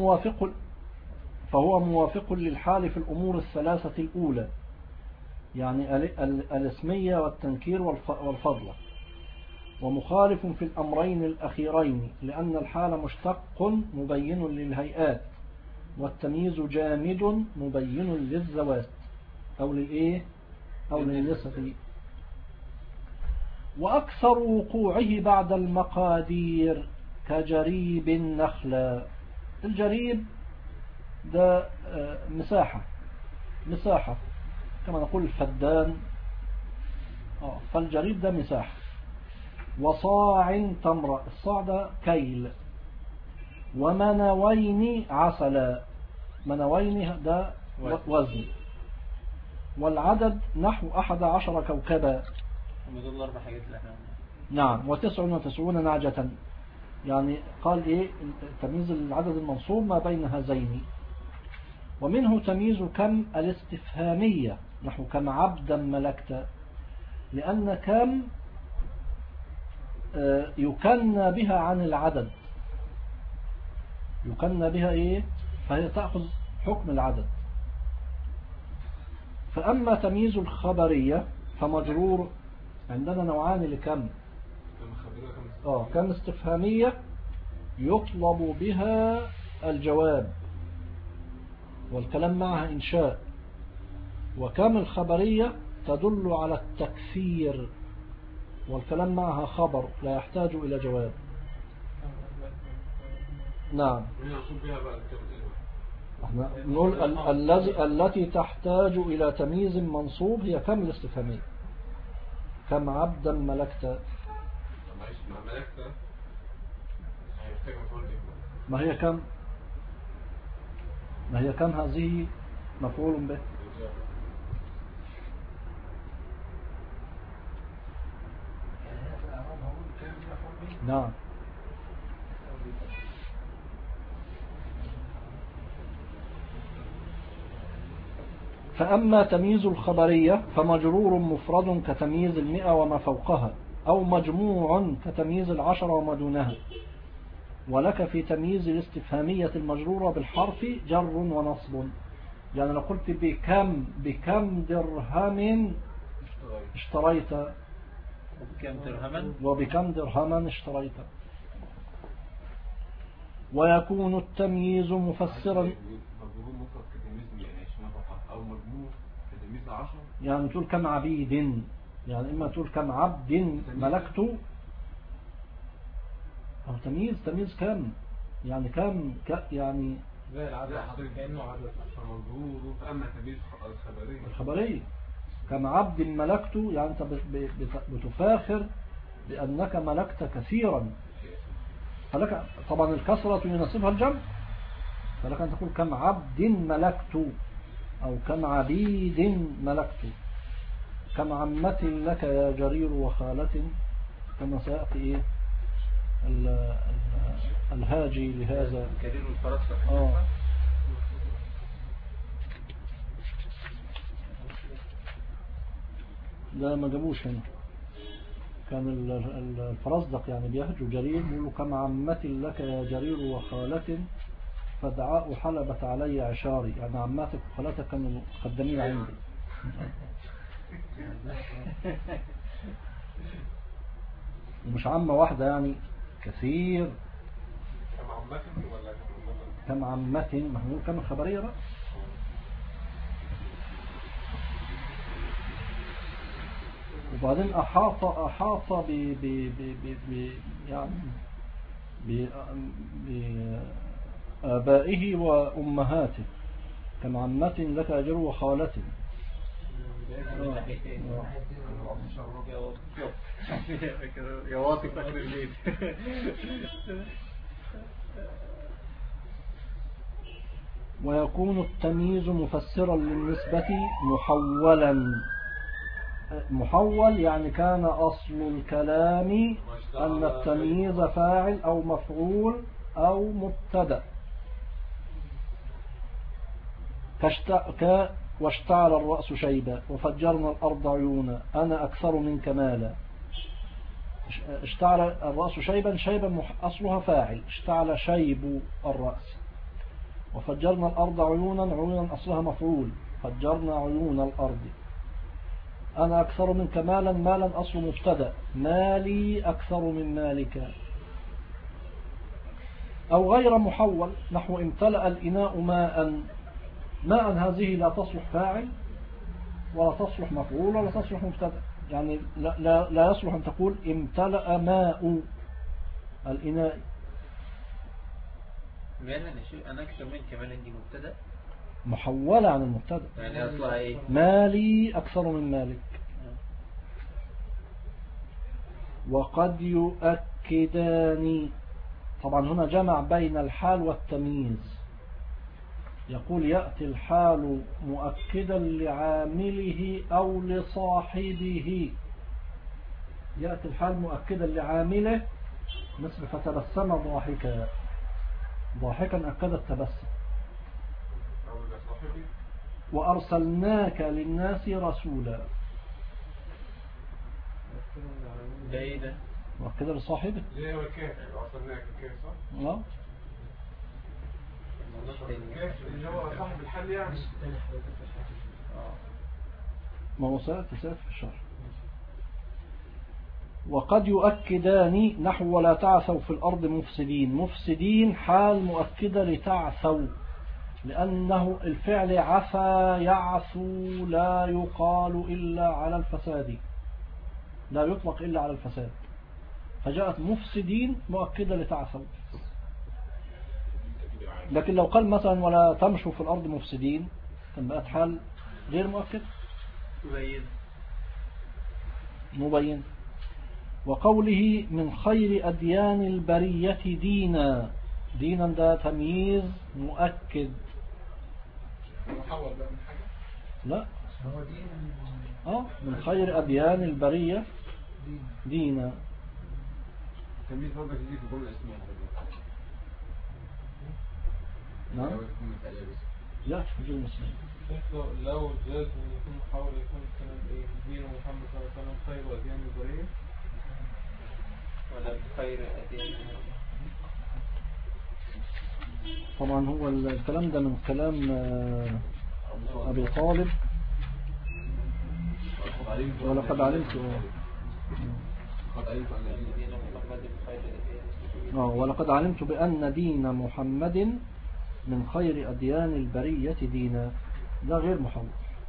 Speaker 1: فهو موافق للحال في الأمور 3 الأولى، يعني الاسمية والتنكير والفضلة، ومخالف في الأمرين الأخيرين، لأن الحال مشتق مبين للهيئات، والتمييز جامد مبين للذوات أو للإيه أو للنسب. وأكثر وقوعه بعد المقادير كجريب النخل. الجريب ده مساحة كما نقول الفدان. فالجريب ده مساحة. وصاع تمر، الصاع ده كيل. ومنوين عسلا، منوين ده وزن. والعدد نحو 11 كوكبا.
Speaker 3: دول 4 حاجات اللي احنا
Speaker 1: نعم. 99 نعجة. يعني قال ايه تمييز العدد المنصوب ما بين هذين. ومنه تمييز كم الاستفهامية، نحو كم عبدا ملكت، لأن كم يكنى بها عن العدد، يكنى بها ايه، فهي تأخذ حكم العدد. فأما تمييز الخبرية فمجرور. عندنا نوعان لكم. كم استفهامية يطلب بها الجواب والكلام معها إنشاء، وكم الخبرية تدل على التكثير والكلام معها خبر لا يحتاج إلى جواب. نعم. احنا نقول التي تحتاج إلى تمييز منصوب هي كم الاستفهامية؟ كم عبدا ملكت؟
Speaker 2: معلش مع ملكت هيحتاج مفعول به.
Speaker 1: ما هي كم هذه مفعول به. نعم. فأما تمييز الخبرية فمجرور مفرد كتمييز 100 وما فوقها، أو مجموع كتمييز 10 وما دونها. ولك في تمييز الاستفهامية المجرورة بالحرف جر ونصب. يعني لو قلت بكم درهم اشتريت، وبكم درهما اشتريت. ويكون التمييز مفسرا، يعني تقول كم عبيد، يعني إما تقول كم عبد ملكت، أو تمييز كم، يعني كم يعني
Speaker 4: زي العدد كأنه عدد
Speaker 2: فمجرور. فأما تمييز
Speaker 1: الخبرية كم عبد ملكت، يعني أنت بتفاخر بأنك ملكت كثيرا، فلك طبعا الكسرة يناسبها الجمع، فلك أن تقول كم عبد ملكت، أو كم عبيد ملكت. كم عمة لك يا جرير وخالة، كما سيأتي إيه الهاجي لهذا
Speaker 3: جرير الفرس.
Speaker 1: لا ما جابوش هنا، كان الفرزدق يعني بيهجو جرير، يقولوا كم عمة لك يا جرير وخالة فدعاء حلبت علي عشاري، يعني عماتك وخالتك كانوا مقدمين عندي. ومش عمة واحدة، يعني كثير. كم عمة محمول كم خبرية بقى. وبعدين أحاط بآبائه وأمهاته، كم عمة لك أجر وخالة.
Speaker 3: يا واطي فخر البيت.
Speaker 1: ويكون التمييز مفسرا للنسبة محول، يعني كان أصل الكلام أن التمييز فاعل أو مفعول أو مبتدأ. واشتعل الرأس شيبا وفجرنا الأرض عيونا أنا أكثر منك مالا. اشتعل الرأس شيبا أصلها فاعل، اشتعل شيب الرأس. وفجرنا الأرض عيونا أصلها مفعول، فجرنا عيون الأرض. أنا أكثر منك مالا أصل مبتدأ، مالي أكثر من مالك. أو غير محول، نحو امتلأ الإناء ماء هذه لا تصلح فاعل ولا تصلح مفعول ولا تصلح مبتدأ، يعني لا يصلح أن تقول امتلأ ماء الإناء.
Speaker 3: أنا أكثر منك مالا دي مبتدأ
Speaker 1: محولة عن المبتدأ،
Speaker 3: يعني أصلها إيه؟
Speaker 1: مالي أكثر من مالك. وقد يؤكدان، طبعا هنا جمع بين الحال والتمييز. يقول يأتي الحال مؤكدا لعامله أو لصاحبه. يأتي الحال مؤكدا لعامله، مثل فتبسم ضاحكا أكد التبسم. وأرسلناك للناس رسولا،
Speaker 3: ده
Speaker 1: مؤكدا لصاحبه.
Speaker 2: ليه هو الكاف أرسلناك الكاف صح؟
Speaker 1: لا
Speaker 2: الكاف اللي هو صاحب الحل يعني.
Speaker 1: ما هو سيأتي في الشرح. وقد يؤكدان، نحو ولا تعثوا في الأرض مفسدين حال مؤكدة لتعثوا، لأنه الفعل عفا يعثو لا يقال إلا على الفساد، لا يطلق إلا على الفساد، فجاءت مفسدين مؤكدة لتعثوا. لكن لو قال مثلا ولا تمشوا في الأرض مفسدين كان بقت حال غير مؤكد مبين. وقوله من خير أديان البرية دينا، دينا ده تمييز مؤكد.
Speaker 2: محول بقى من حاجة.
Speaker 1: لا
Speaker 5: هو دين
Speaker 1: من خير أديان البرية دينا.
Speaker 2: تمييز برضه يجي في الجملة الاسمية.
Speaker 1: نعم لا تفجر المسلمين.
Speaker 4: لو جاز ان يكون محاول يكون مثلا ايه دين محمد صلى الله عليه وسلم خير واديان البريه
Speaker 3: ولا بخير أديان.
Speaker 1: طبعا هو الكلام ده من كلام أبي طالب. ولقد علمت ولقد علمت بأن دين محمد من خير أديان البرية دينا، ده غير محول.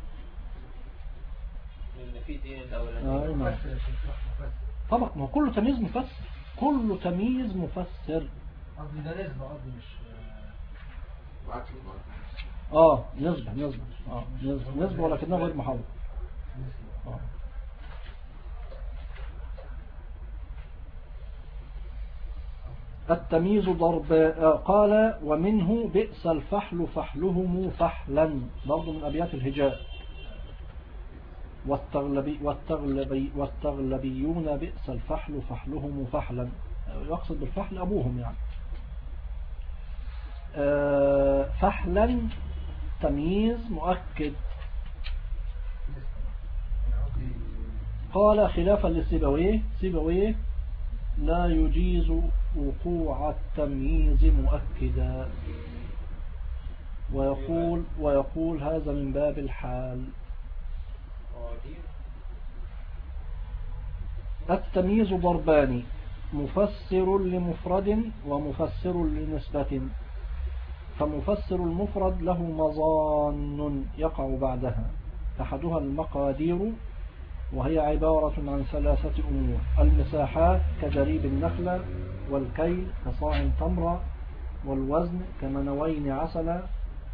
Speaker 3: لأن في دين الأولاني
Speaker 1: طبعا ما كله تمييز مفسر، كله تمييز مفسر.
Speaker 5: قصدي ده نسبة، قصدي مش
Speaker 1: نسبة ولكنه غير محول. التمييز ضرب. قال ومنه بئس الفحل فحلهم فحلا، برضو من أبيات الهجاء. والتغلبيون بئس الفحل فحلهم فحلا، يقصد بالفحل أبوهم يعني. فحلا تمييز مؤكد. قال خلافا للسيبويه لا يجيز وقوع التمييز مؤكدا، ويقول هذا من باب الحال. التمييز ضربان، مفسر لمفرد ومفسر لنسبة. فمفسر المفرد له مظان يقع بعدها، أحدها المقادير وهي عبارة عن 3 أمور: المساحات كجريب النخلة، والكيل كصاع تمرة، والوزن كمنوين عسلا.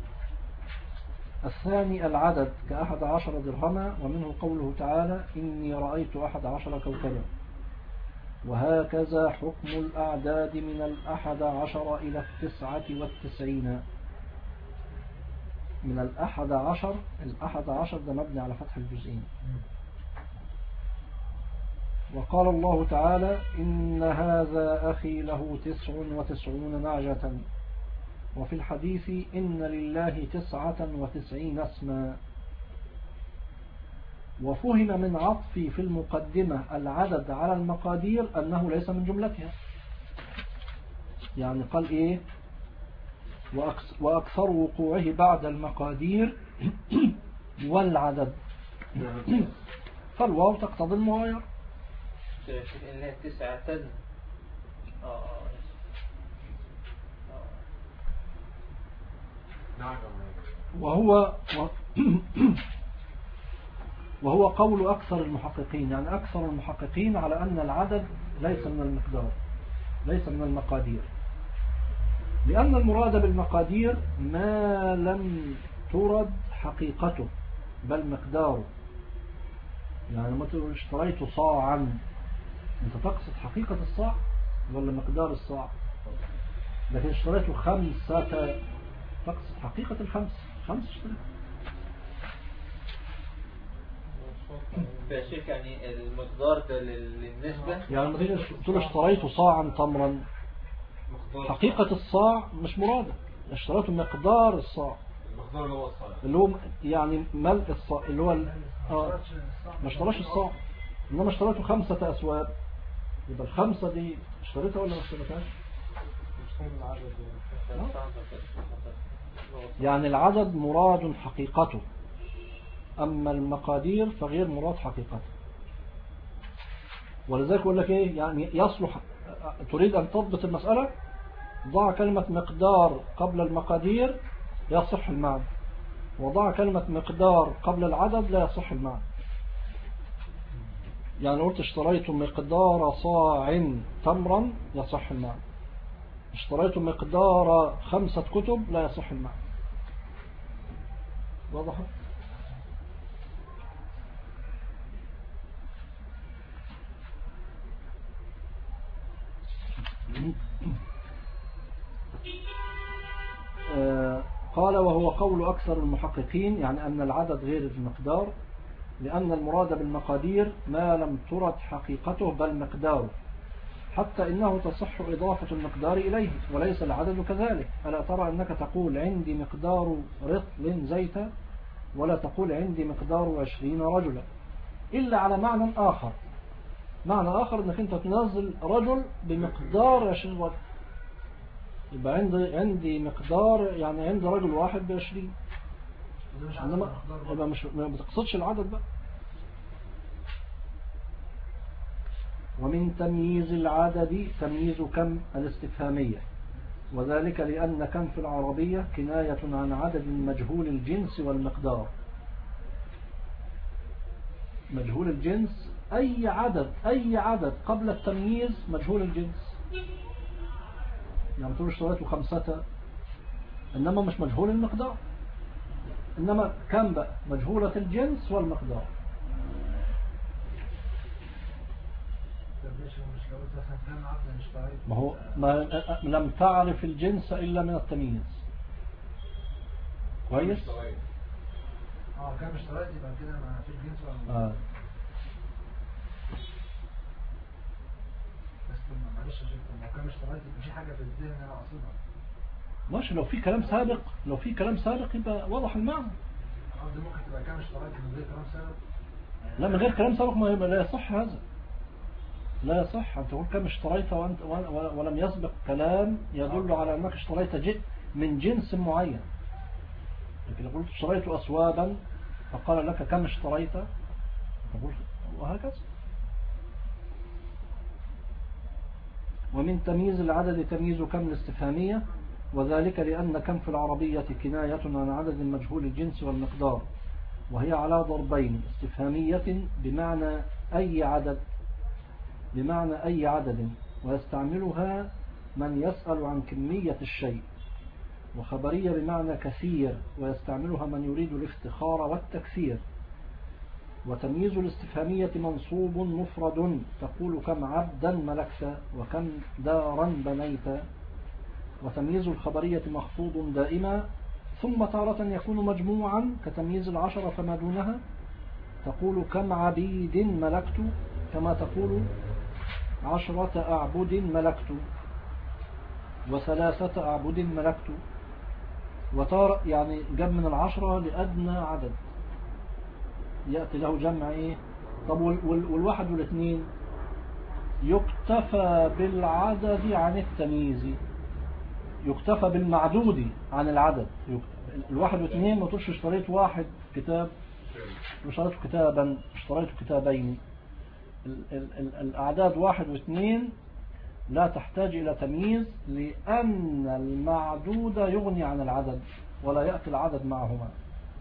Speaker 1: الثاني العدد ك11 درهما، ومنه قوله تعالى إني رأيت 11 كوكبا. وهكذا حكم الأعداد من 11 إلى 99. من 11 ده مبني على فتح الجزئين. وقال الله تعالى إن هذا أخي له 99 نعجة. وفي الحديث إن لله 99 اسما. وفهم من عطفي في المقدمة العدد على المقادير أنه ليس من جملتها، يعني قال إيه وأكثر وقوعه بعد المقادير والعدد، فالواو تقتضي المغاير.
Speaker 3: إنها 9.
Speaker 1: وهو قول أكثر المحققين، يعني أكثر المحققين على أن العدد ليس من المقدار، ليس من المقادير، لأن المراد بالمقادير ما لم ترد حقيقته بل مقداره. يعني ما تقول اشتريت صاعا، انت تقصد حقيقة الصاع ولا مقدار الصاع؟ لكن اشتريت 5 تقصد حقيقة ال5 اشتريت.
Speaker 3: فشيك يعني المقدار ده للنسبة،
Speaker 1: يعني لما تقول اشتريت صاعا تمرا، حقيقة الصاع مش مرادة، اشتريت مقدار الصاع،
Speaker 2: المقدار
Speaker 1: اللي هو يعني ملء الصاع، اللي هو ما اشتراش الصاع، انما اشتريته 5 أسواب، يبقى ال5 دي اشتريتها ولا ما اشتريتهاش؟ يعني العدد مراد حقيقته، أما المقادير فغير مراد حقيقته. ولذلك يقول لك إيه، يعني يصلح، تريد أن تضبط المسألة ضع كلمة مقدار قبل المقادير يصح المعنى، وضع كلمة مقدار قبل العدد لا يصح المعنى. يعني قلت اشتريت مقدار صاع تمرا يصح المعنى، اشتريت مقدار 5 كتب لا يصح المعنى. واضح؟ قال وهو قول أكثر المحققين، يعني أن العدد غير المقدار، لأن المراد بالمقادير ما لم ترد حقيقته بل مقداره، حتى إنه تصح إضافة المقدار إليه وليس العدد كذلك. ألا ترى أنك تقول عندي مقدار رطل زيتا، ولا تقول عندي مقدار 20 رجلا، إلا على معنى آخر. معنى آخر أنك أنت تنزل رجل بمقدار 20 رجل، يبقى عندي مقدار، يعني عندي رجل واحد ب20، إنما يبقى ما بتقصدش العدد بقى. ومن تمييز العدد تمييز كم الاستفهامية، وذلك لأن كم في العربية كناية عن عدد مجهول الجنس والمقدار. مجهول الجنس أي عدد قبل التمييز مجهول الجنس، يعني تقول اشتريت 5، إنما مش مجهول المقدار. إنما كم بقى مجهولة الجنس والمقدار. ما هو لم تعرف الجنس إلا من التمييز. كويس؟
Speaker 5: كم اشتريت يبقى كده ما فيش جنس ولا بس معلش كم اشتريت يبقى في حاجة في الذهن انا اقصدها.
Speaker 1: ماشي، لو في كلام سابق يبقى واضح المعنى.
Speaker 5: قصدي ممكن تبقى كم اشتريت من غير كلام سابق.
Speaker 1: لا، من غير كلام سابق ما يبقى لا يصح هذا. لا يصح أن تقول كم اشتريت وأنت ولم يسبق كلام يدل على أنك اشتريت من جنس معين. لكن لو قلت اشتريت أسوابا فقال لك كم اشتريت، تقول وهكذا. ومن تمييز العدد تمييز كم الاستفهامية، وذلك لأن كم في العربية كناية عن عدد مجهول الجنس والمقدار، وهي على ضربين: استفهامية بمعنى أي عدد ويستعملها من يسأل عن كمية الشيء، وخبرية بمعنى كثير ويستعملها من يريد الافتخار والتكثير. وتمييز الاستفهامية منصوب مفرد، تقول كم عبدا ملكت وكم دارا بنيت. وتمييز الخبرية مخفوض دائما، ثم تارة يكون مجموعا كتمييز 10 فما دونها، تقول كم عبيد ملكت، كما تقول 10 أعبد ملكت و3 أعبد ملكت. وتارة يعني جمع من 10 لأدنى عدد يأتي له جمع إيه؟ طب والواحد والاثنين يكتفى بالعدد عن التمييز، يكتفى بالمعدود عن العدد. الواحد واثنين ما تقولش اشتريت واحد كتاب واشتريت كتابا، اشتريت كتابين. الأعداد 1 و2 لا تحتاج إلى تمييز، لأن المعدود يغني عن العدد ولا يأتي العدد معهما.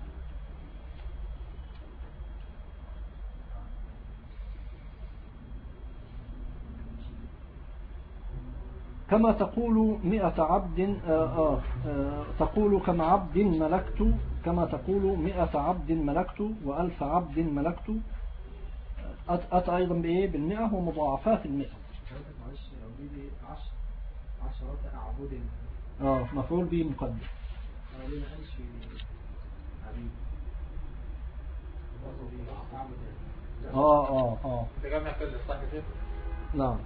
Speaker 1: كما تقول 100 عبد تقول كم عبد ملكت، كما تقول 100 عبد ملكت و1000 عبد ملكت. أتى أيضا بإيه؟ بال100 ومضاعفات ال100.
Speaker 6: معلش أولي 10 أعبد
Speaker 1: مفعول به مقدم.
Speaker 6: أولي ما قالش عبيد.
Speaker 3: انت جمع كل صح كده؟
Speaker 1: نعم،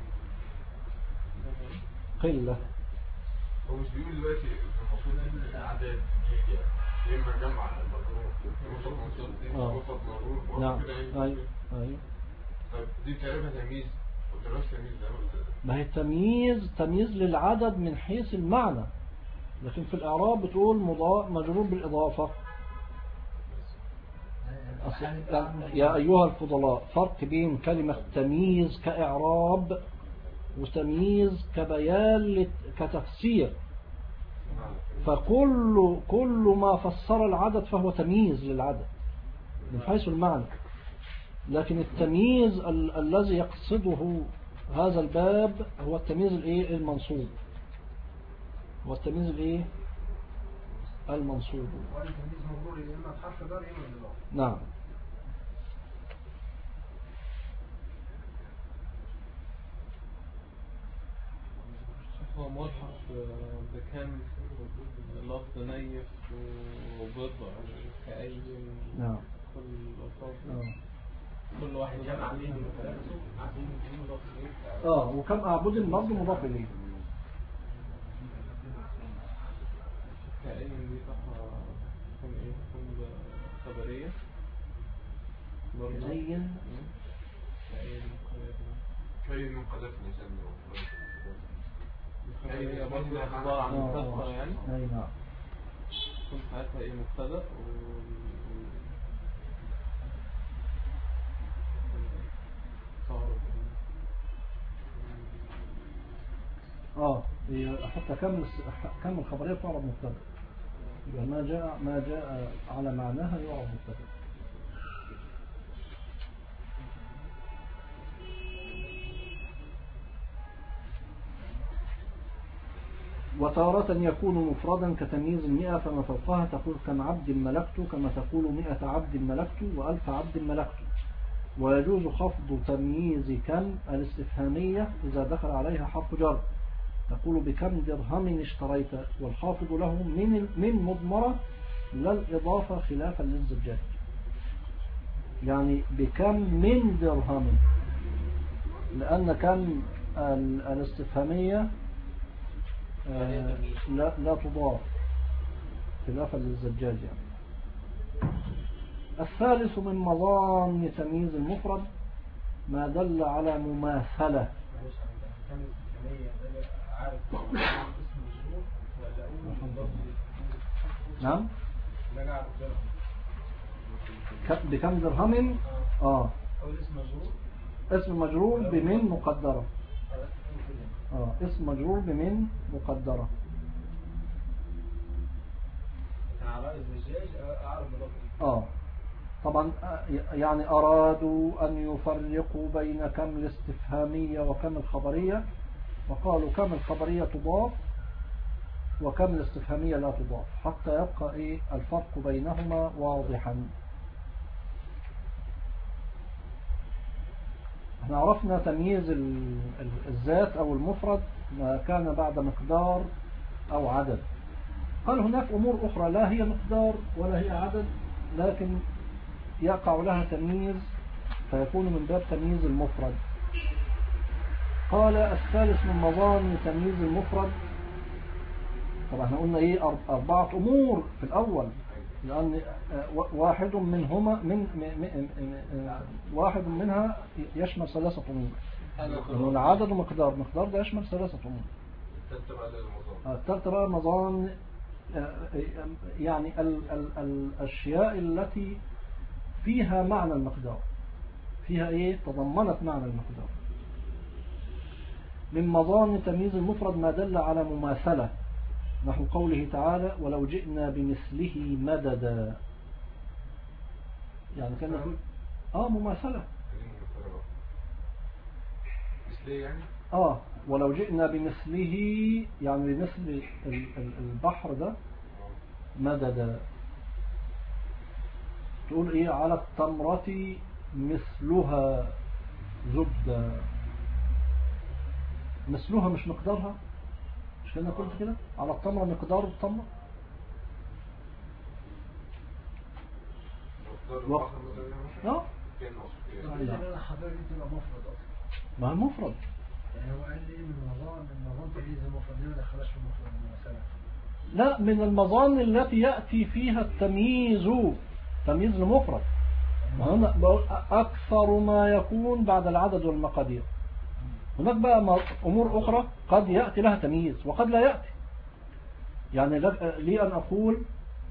Speaker 1: قلة.
Speaker 2: هو مش بيقول دلوقتي المفروض ان الاعداد هي اما جمع المضروب وسط مضروب
Speaker 1: نعم، ايوه.
Speaker 2: طيب دي تعرفها تمييز وتعرفها تمييز ده؟
Speaker 1: ما هي تمييز للعدد من حيث المعنى، لكن في الإعراب بتقول مجرور بالإضافة. يا أيها الفضلاء، فرق بين كلمة تمييز كإعراب وتمييز كبيان كتفسير. فكل ما فسر العدد فهو تمييز للعدد من حيث المعنى، لكن التمييز الذي يقصده هذا الباب هو التمييز المنصوب. والتمييز الايه المنصوب.
Speaker 5: وأنا تمييز مرور يا إما بحرف جر يا إما بالإضافة.
Speaker 1: نعم.
Speaker 4: هو ملحق بكم لفظ نيف وبضع كأي
Speaker 1: نعم.
Speaker 4: كل ألفاظ كل واحد
Speaker 5: جمع بين
Speaker 1: وكم أعبد برضه مضاف إليه.
Speaker 4: كأي دي صح تكون إيه تكون خبرية برضه
Speaker 1: زين
Speaker 2: كي من قذفني سنة
Speaker 4: هي برضه عبارة عن مبتدأ يعني.
Speaker 1: أي نعم.
Speaker 4: كنت ساعتها إيه مبتدأ
Speaker 1: حتى كم الخبرية تعرض مبتدأ، يبقى ما جاء على معناها يعرض مبتدأ. وتارة يكون مفردا كتمييز 100 فما فوقها تقول كم عبد ملكت، كما تقول 100 عبد ملكت و1000 عبد ملكت. ويجوز خفض تمييز كم الاستفهامية إذا دخل عليها حرف جر، تقول بكم درهم اشتريت، والخافض له من مضمرة لا الإضافة خلافا للزجاج. يعني بكم من درهم، لأن كم الاستفهامية لا تضاف خلافا للزجاج يعني. الثالث من مظان تمييز المفرد ما دل على مماثلة. نعم. بكم درهم اسم مجرور بمن مقدرة. اسم مجرور بمن مقدرة. طبعا يعني أرادوا أن يفرقوا بين كم الاستفهامية وكم الخبرية، وقالوا كم الخبرية تضاف وكم الاستفهامية لا تضاف حتى يبقى الفرق بينهما واضحا. احنا عرفنا تمييز الذات أو المفرد ما كان بعد مقدار أو عدد. قال هناك أمور أخرى لا هي مقدار ولا هي عدد، لكن يقع لها تمييز فيكون من باب تمييز المفرد. قال الثالث من مظان تمييز المفرد. طبعا احنا قلنا 4 أمور في الأول، لأن واحد منها يشمل 3 أمور. العدد ومقدار، مقدار ده يشمل 3 أمور. الثالثة بقى مظان، يعني الأشياء التي فيها معنى المقدار، فيها تضمنت معنى المقدار. من مظان تمييز المفرد ما دل على مماثلة، نحو قوله تعالى ولو جئنا بمثله مددا، يعني كان نقول مماثلة. ولو جئنا بمثله يعني بمثل البحر ده مددا. تقول على التمرة مثلها زبدا، مثلها مش مقدارها، مش كده قلت كده على التمرة مقدار التمرة. ما هو مفرد.
Speaker 5: يعني هو قال لي من مظان تمييز المفرد، ليه ما دخلش في المفرد المماثلة؟
Speaker 1: لا، من المظان التي يأتي فيها التمييز، تمييز المفرد. هنا أكثر ما يكون بعد العدد والمقادير. هناك بقى أمور أخرى قد يأتي لها تمييز وقد لا يأتي. يعني لي أن أقول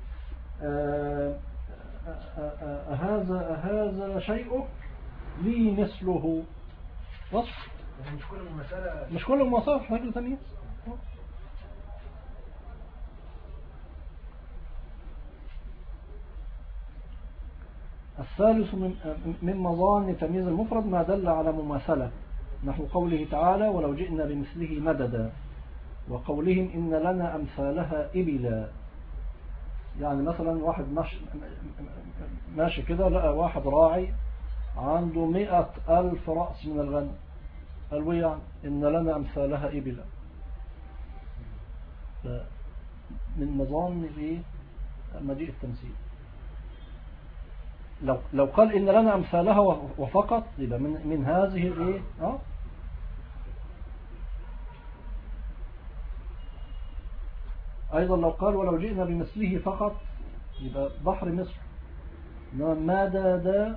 Speaker 1: هذا شيء لي مثله وصف، مش كل المماثلة في هذا تمييز. الثالث من مظان تمييز المفرد ما دل على مماثلة، نحو قوله تعالى ولو جئنا بمثله مددا. وقولهم إن لنا أمثالها إبلا. يعني مثلا واحد ماشي كده لقى واحد راعي عنده 100,000 رأس من الغنم، قالوا يعني إن لنا أمثالها إبلا. من مظان مجيء التمثيل. لو قال إن لنا أمثالها وفقط يبقى من هذه الإيه؟ أيضا لو قال ولو جئنا بمثله فقط يبقى بحر مصر. ما دا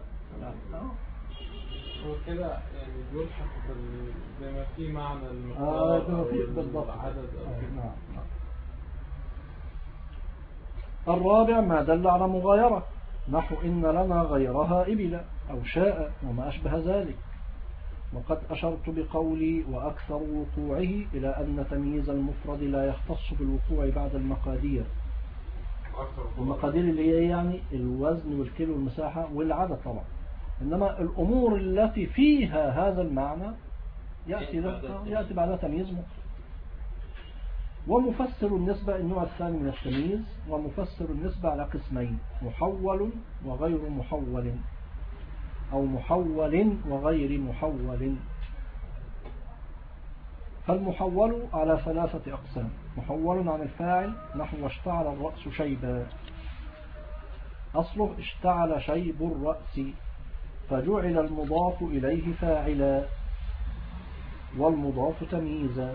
Speaker 4: هو كده يعني بيلحق زي ما في معنى المقدار
Speaker 1: بالضبط
Speaker 4: العدد
Speaker 1: نعم. الرابع ما دل على مغايرة، نحو إن لنا غيرها إبلا أو شاء وما أشبه ذلك. وقد أشرت بقولي وأكثر وقوعه إلى أن تمييز المفرد لا يختص بالوقوع بعد المقادير. المقادير اللي هي يعني الوزن والكيلو والمساحة والعدد طبعا، إنما الأمور التي فيها هذا المعنى يأتي بعدها تمييز مفرد. ومفسر النسبة النوع الثاني من التمييز، ومفسر النسبة على قسمين: محول وغير محول، أو محول وغير محول. فالمحول على 3 أقسام: محول عن الفاعل، نحو اشتعل الرأس شيبا، أصله اشتعل شيب الرأس، فجعل المضاف إليه فاعلا والمضاف تمييزا.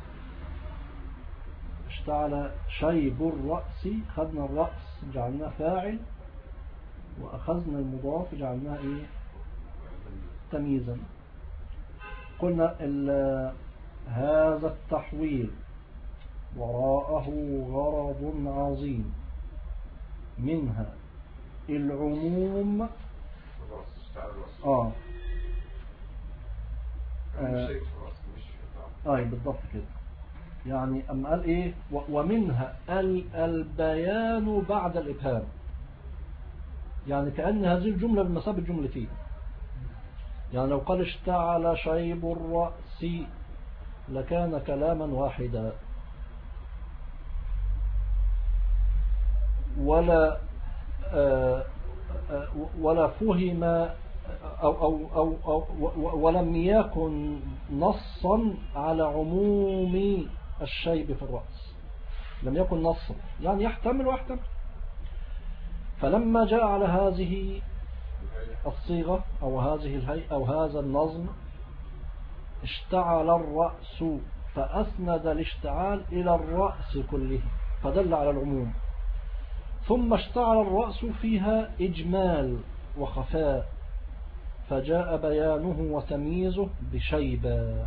Speaker 1: اشتعل شيب الرأس، خذنا الرأس جعلناه فاعل، وأخذنا المضاف جعلناه إيه؟ تمييزا. قلنا هذا التحويل وراءه غرض عظيم، منها العموم بالضبط كده. يعني أما قال إيه ومنها البيان بعد الإبهام، يعني كأن هذه الجملة بمثابة جملتين. يعني لو قال اشتعل شيب الرأس لكان كلاما واحدا، ولا فهم أو ولم يكن نصا على عموم الشيب في الرأس، لم يكن نصا يعني يحتمل واحتمل. فلما جاء على هذه الصيغة أو هذه الهيئة أو هذا النظم اشتعل الرأس، فأسند الاشتعال إلى الرأس كله فدل على العموم. ثم اشتعل الرأس فيها إجمال وخفاء، فجاء بيانه وتمييزه بشيبة،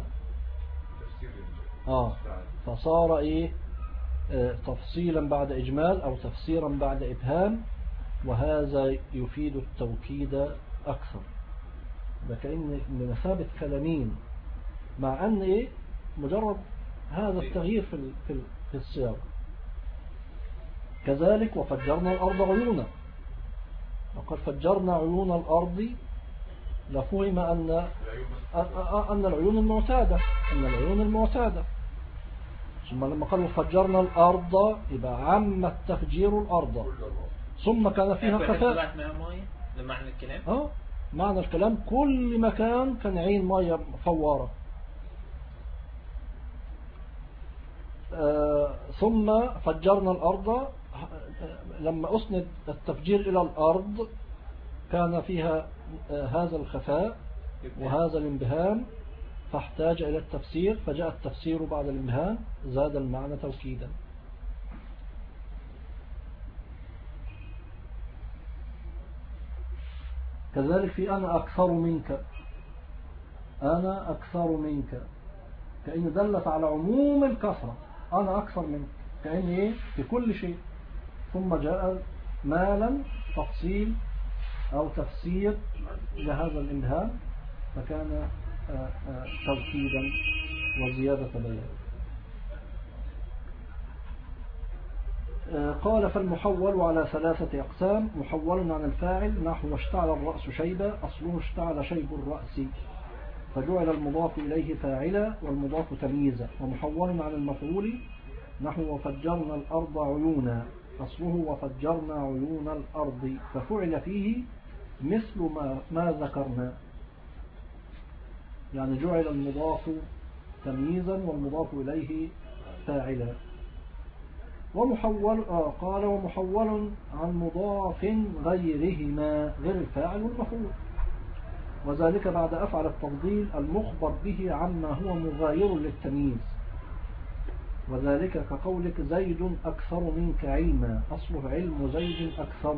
Speaker 1: فصار إيه تفصيلا بعد إجمال أو تفسيرا بعد إبهام، وهذا يفيد التوكيد أكثر. كأن بمثابة كلامين، مع أن إيه مجرد هذا التغيير في السياق. كذلك وفجرنا الأرض عيونا، وقد فجرنا عيون الأرض لفهم أن العيون المعتادة، ثم لما قالوا فجرنا الأرض يبقى عم التفجير الأرض، ثم كان فيها خفاء.
Speaker 3: معنى الكلام
Speaker 1: معنى الكلام كل مكان كان عين مية فوارة. ثم فجرنا الأرض، لما أسند التفجير إلى الأرض كان فيها هذا الخفاء وهذا الانبهام، فاحتاج إلى التفسير، فجاء التفسير بعد الانبهام زاد المعنى توكيدا. كذلك في أنا أكثر منك، كأن دلت على عموم الكثرة، أنا أكثر منك، كأن إيه في كل شيء. ثم جاء مالا تفصيل أو تفسير لهذا الانبهام، فكان توكيدا وزيادة بيان. قال فالمحول على 3 أقسام: محول عن الفاعل، نحو اشتعل الرأس شيبا، أصله اشتعل شيب الرأس، فجعل المضاف إليه فاعلا والمضاف تمييزا ومحول عن المفعول نحو وفجرنا الأرض عيونا، أصله وفجرنا عيون الأرض، ففعل فيه مثل ما ذكرنا، يعني جعل المضاف تمييزا والمضاف إليه فاعلا. ومحول قال ومحول عن مضاف غيرهما غير الفاعل والمفعول، وذلك بعد أفعل التفضيل المخبر به عما هو مغاير للتمييز، وذلك كقولك زيد أكثر منك علما، أصله علم زيد أكثر،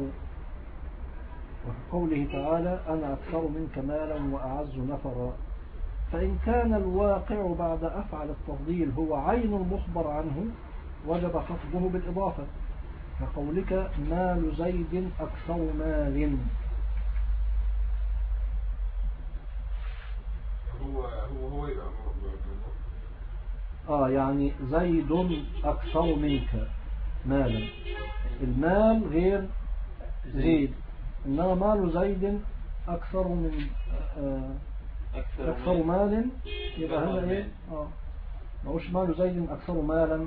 Speaker 1: وقوله تعالى أنا أكثر منك مالا وأعز نفرا. فإن كان الواقع بعد أفعل التفضيل هو عين المخبر عنه وجب خفضه بالإضافة، كقولك مال زيد أكثر مال.
Speaker 2: هو
Speaker 1: يعني زيد أكثر منك مالا، المال غير زيد، إنما مال زيد أكثر من أكثر مال، يبقى هنا إيه؟ ما هوش مال زيد أكثر مالا،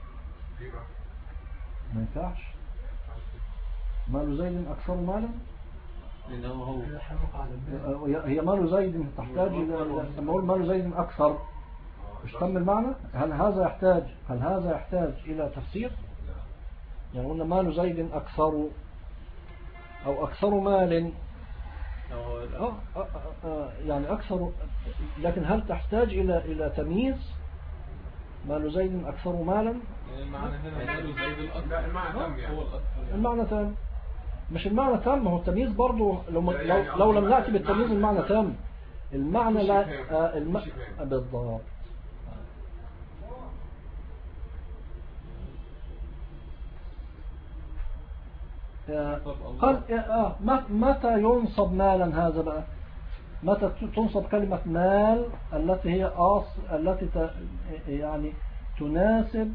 Speaker 1: ما ينفعش مال زيد أكثر مالا،
Speaker 3: لأنه هو
Speaker 1: هي مال زيد تحتاج إلى، لما أقول مال زيد أكثر مش تم المعنى. هل هذا يحتاج إلى تفسير؟ يعني قلنا مال زيد أكثر أو أكثر مال، يعني أكثر، لكن هل تحتاج إلى تمييز؟ مال زيد أكثر مالا،
Speaker 4: المعنى هنا مال زيد الأكثر.
Speaker 2: لا المعنى تم يعني.
Speaker 4: هو الأكثر.
Speaker 1: المعنى تام، مش المعنى تام، هو التمييز برضو لو لم نأتي بالتمييز المعنى تام، المعنى لا بالضبط. قال متى ينصب مالا؟ هذا بقى متى تنصب كلمة مال التي هي التي يعني تناسب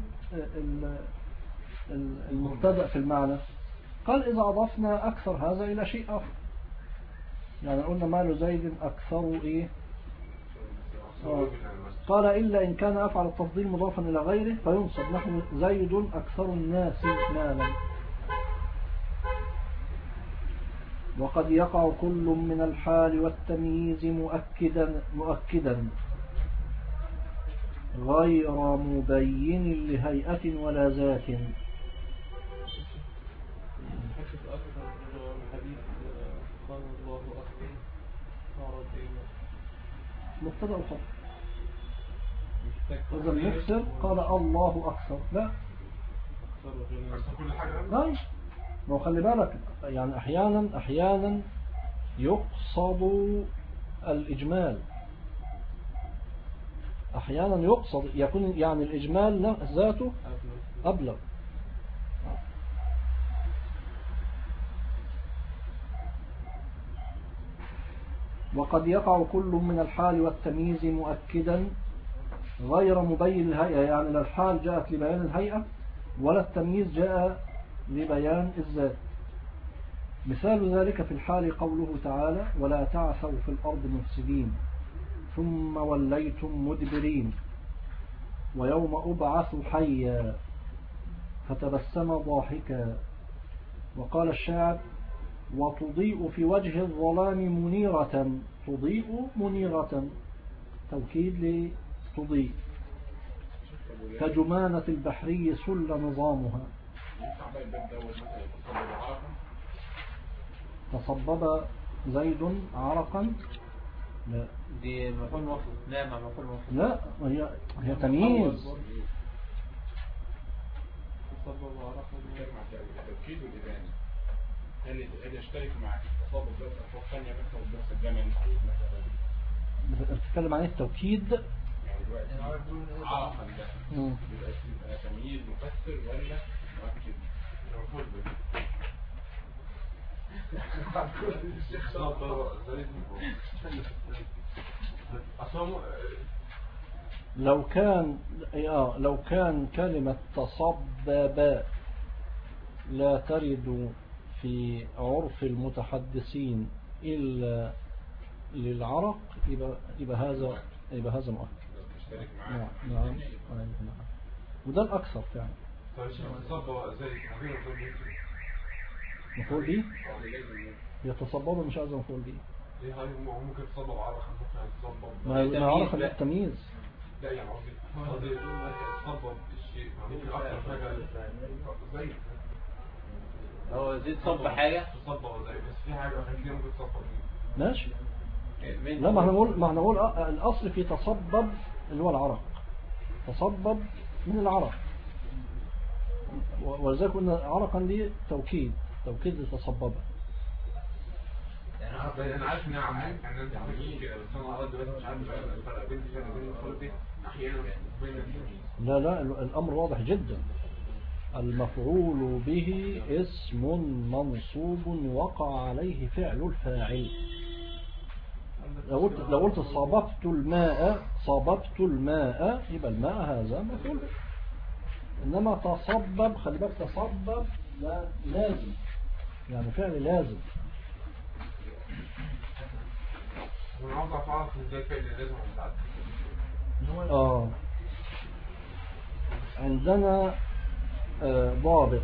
Speaker 1: المبتدأ في المعنى. قال إذا أضفنا أكثر هذا إلى شيء آخر، يعني قلنا مال زيد أكثر إيه؟ قال إلا إن كان أفعل التفضيل مضافا إلى غيره فينصب نحو زيد أكثر الناس مالا. وقد يقع كل من الحال والتمييز مؤكدا غير مبين لهيئة ولا ذات. مبتدأ وخبر. إذا المفسر قال الله أكثر، لا لا، ما خلي بالك، يعني أحيانا يقصد الإجمال، أحيانا يقصد يكون يعني الإجمال ذاته أبلغ. وقد يقع كل من الحال والتمييز مؤكدا غير مبين الهيئة، يعني لا الحال جاءت لبيان الهيئة ولا التمييز جاء لبيان الذات. مثال ذلك في الحال قوله تعالى ولا تعثوا في الأرض مفسدين ثم وليتم مدبرين ويوم أبعث حيا فتبسم ضاحكا. وقال الشاعر وتضيء في وجه الظلام منيرة، تضيء منيرة توكيد لتضيء، كجمانة البحري سل نظامها. تصبب زيد عرقا، لا
Speaker 3: دي مفعول مفرد، لا مع مفعول مفرد،
Speaker 1: لا هي تمييز.
Speaker 4: تصبب عرقا
Speaker 2: التوكيد والإبانة هل يشترك مع تصابب ذات أفوق ثانية مثلا بنفس الجمل؟
Speaker 1: بتتكلم عن التوكيد
Speaker 2: يعني دلوقتي عرفا ده بيبقى تمييز مفسر ولا مؤكد؟ المفروض
Speaker 1: لو كان كلمة تصبب لا ترد في عرف المتحدثين إلا للعرق يبقى هذا مؤكد.
Speaker 2: مشترك معاه.
Speaker 1: نعم. وده الأكثر فعلا.
Speaker 2: طيب شو تصبوا زي مدينة ضمن
Speaker 1: مفعول به يتصبب مش عايز مفعول به.
Speaker 2: ليه هاي ممكن تصبوا عرق ممكن تصبوا.
Speaker 1: ما عرق التمييز.
Speaker 2: لا يعني قصدي تصبوا الشيء ممكن أكثر حاجة زي
Speaker 3: هو زيد صب حاجة
Speaker 2: تصبوا زي بس في حاجة كتير ممكن تصبوا
Speaker 1: ماشي. لا ما احنا نقول الأصل في تصبب اللي هو العرق. تصبب من العرق. ولذلك قلنا عرقا دي توكيد لتصبب.
Speaker 2: انا عارف انها عمال يعني انت عارف كده بس انا قصدي بس مش عارف الفرق بين الفرق دي احيانا بين
Speaker 1: لا الامر واضح جدا. المفعول به اسم منصوب وقع عليه فعل الفاعل. لو قلت صببت الماء يبقى الماء هذا مفعول. انما تصبب خلي بالك تصبب لا لازم يعني فعل لازم.
Speaker 2: انا عاوز اعرف ازاي فعل لازم
Speaker 1: عندنا ضابط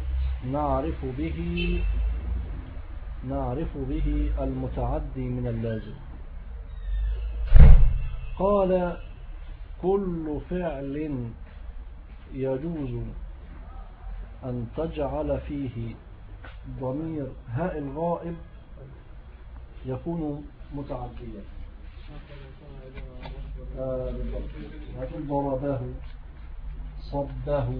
Speaker 1: نعرف به المتعدي من اللازم. قال كل فعل يجوز أن تجعل فيه ضمير هاء الغائب يكون متعديا. ضربه صبه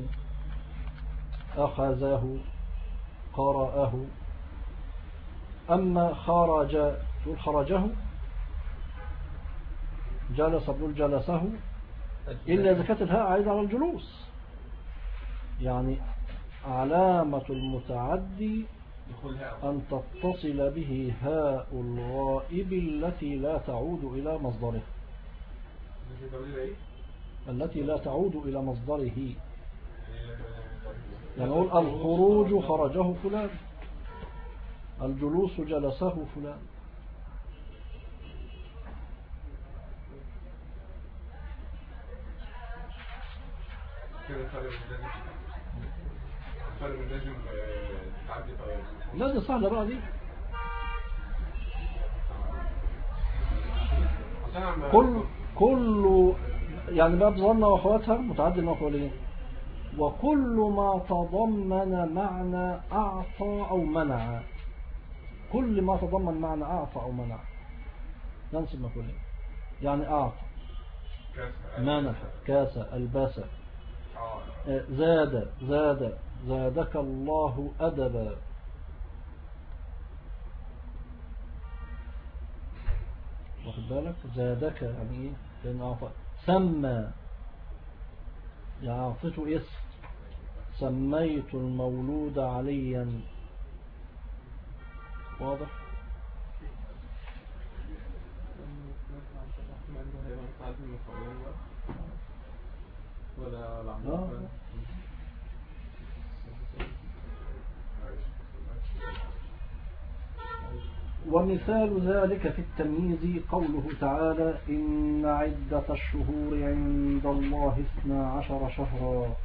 Speaker 1: أخذه قرأه. أما خرج تقول خرجه، جلس تقول جلسه، إلا إذا كانت الهاء عايدة على الجلوس. يعني علامة المتعدي أن تتصل به هاء الغائب التي لا تعود إلى مصدره. يعني نقول الخروج خرجه فلان، الجلوس جلسه فلان. لا دي سهلة بقى دي. كل يعني باب ظن واخواتها متعدي المفعولين. وكل ما تضمن معنى أعطى أو منع، كل ما تضمن معنى أعطى أو منع ننسب مفعولين. يعني أعطى، منح، كاس، ألبس، زادك الله أدبا. واخد بالك؟ زادك يعني ايه؟ لأن أعطى. سمى يعني أعطيته اسم. سميت المولود عليا. واضح؟ ومثال ذلك في التمييز قوله تعالى إن عدة الشهور عند الله 12 شهرا.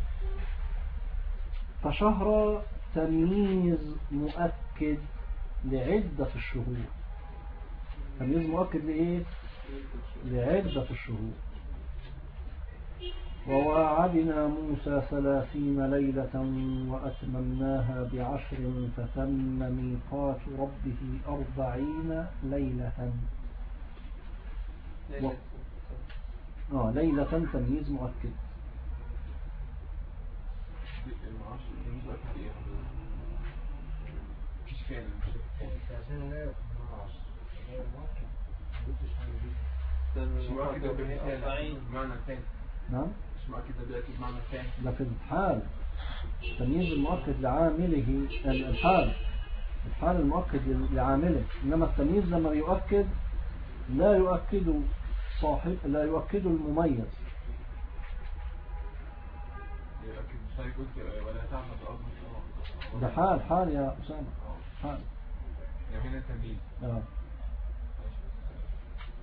Speaker 1: فشهر تمييز مؤكد لعدة الشهور. تمييز مؤكد لإيه؟ لعدة الشهور. وواعدنا موسى 30 ليلة وأتممناها ب10 فتم ميقات ربه 40 ليلة. ليلة تمييز مؤكد. نعم لكن الحال تمييز المؤكد لعامله، الحال المؤكد لعامله. إنما التمييز لما يؤكد لا يؤكد المميز. ده حال يا أسامة، حال.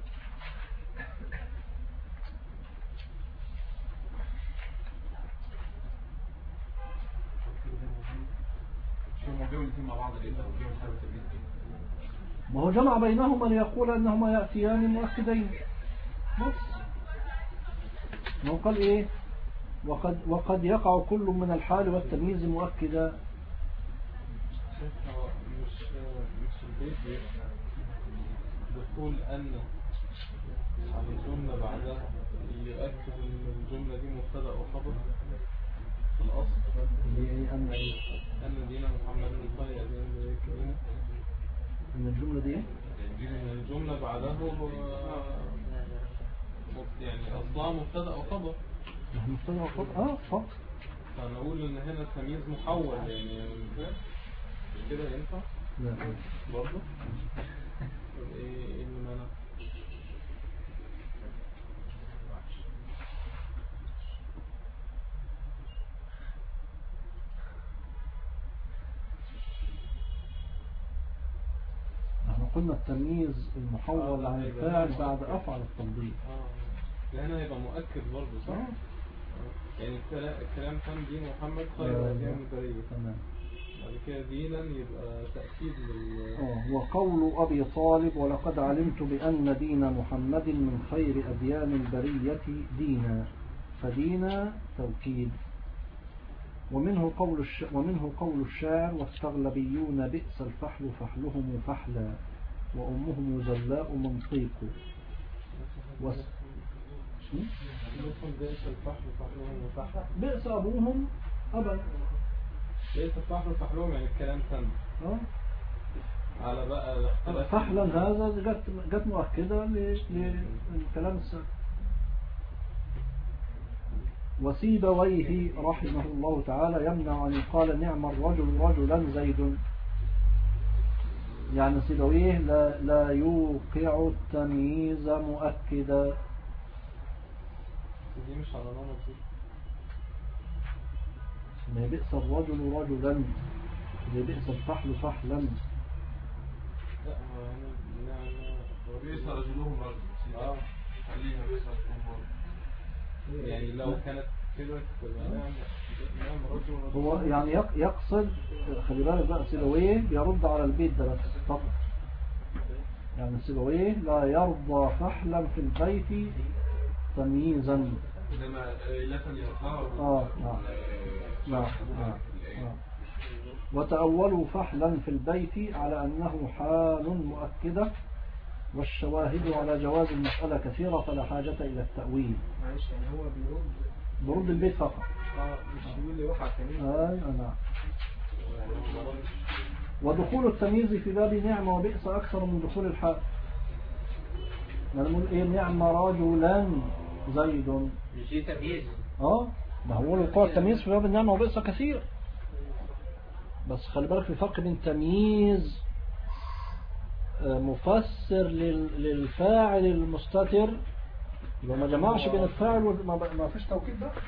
Speaker 2: هو جاوا الاثنين مع بعض ليه؟ لو جاوا حاجة تمييز دي
Speaker 1: ما هو جمع بينهما ليقول أنهما يأتيان مؤكدين بس. ما هو قال إيه وقد يقع كل من الحال والتمييز مؤكدا.
Speaker 4: هو مش البيت دخول أن على الجملة بعدها يؤكد أن الجملة دي مبتدأ وخبر في الأصل. أن دين محمد خير دين كريم.
Speaker 1: إن الجملة دي
Speaker 4: الجملة بعده يعني أصلها مبتدأ وخبر.
Speaker 1: مبتدأ وخبر فقط.
Speaker 4: فنقول إن هنا التمييز محول يعني مش كده ينفع؟
Speaker 1: لا
Speaker 4: برضه؟ إيه المعنى؟
Speaker 1: احنا قلنا التمييز المحول عن الفاعل بعد أفعل التفضيل.
Speaker 4: هنا يبقى مؤكد برضه صح؟ يعني الكلام كان دين محمد خير دين البرية. تمام. بعد كده دينا يبقى تأكيد
Speaker 1: وقول أبي طالب ولقد علمت بأن دين محمد من خير أديان البرية دينا، فدينا توكيد. ومنه قول الشاعر والتغلبيون بئس الفحل فحلهم فحلا وأمهم زلاء منطيق. بئس أبوهم أبا.
Speaker 4: بئس الفحل فحلهم يعني الكلام تم على بقى
Speaker 1: فحلا هذا جت مؤكدة للكلام السابق. وسيبويه رحمه الله تعالى يمنع أن يقال نعم الرجل رجلا زيد، يعني سيبويه لا يوقع التمييز مؤكدا.
Speaker 4: دي مش على نمط دي.
Speaker 1: ما بئس الرجل رجلا بئس الفحل فحلا.
Speaker 4: لا هو يعني
Speaker 2: بئس رجلهم رجل خليها بئس رجلهم رجل.
Speaker 4: يعني لو كانت كده تبقى نعم رجل
Speaker 1: هو يعني يقصد خلي بالك بقى سيبويه يرد على البيت ده بس فقط. يعني سيبويه لا يرضى فحلا في البيت تمييزا.
Speaker 2: إنما لا
Speaker 1: نعم. وتأولوا فحلا في البيت على أنه حال مؤكدة، والشواهد على جواز المسألة كثيرة فلا حاجة إلى التأويل.
Speaker 6: معلش يعني هو
Speaker 1: برد البيت فقط.
Speaker 6: مش بيقول لي وقع تمييز.
Speaker 1: نعم. ودخول التمييز في باب نعمة وبئس أكثر من دخول الحال. نقول إيه نعم رجلا زيد
Speaker 3: مش دي تمييز.
Speaker 1: ما هو الوقوع التمييز في باب النعمة وبئس كثير، بس خلي بالك في فرق بين تمييز مفسر للفاعل المستتر، يبقى ما جمعش بين الفاعل ما فيش توكيد ده.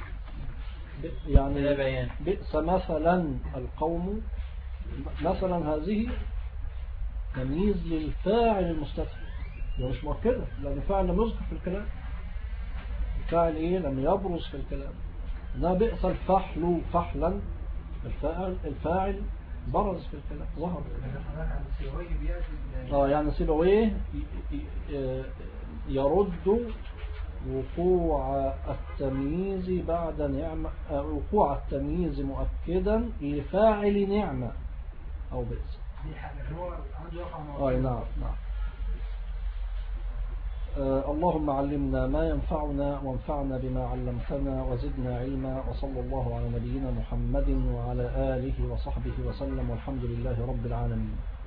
Speaker 1: يعني بئس مثلا القوم مثلا هذه تمييز للفاعل المستتر، ده مش مؤكده لأن الفاعل لم يذكر في الكلام. الفاعل لم يبرز في الكلام. إنما بئس الفحل فحلا الفاعل برز في الكلام ظهر. يعني سيبويه يرد وقوع التمييز بعد نعمة، وقوع التمييز مؤكدا لفاعل نعمة أو بئس. نعم. اللهم علمنا ما ينفعنا وانفعنا بما علمتنا وزدنا علما، وصلى الله على نبينا محمد وعلى آله وصحبه وسلم، والحمد لله رب العالمين.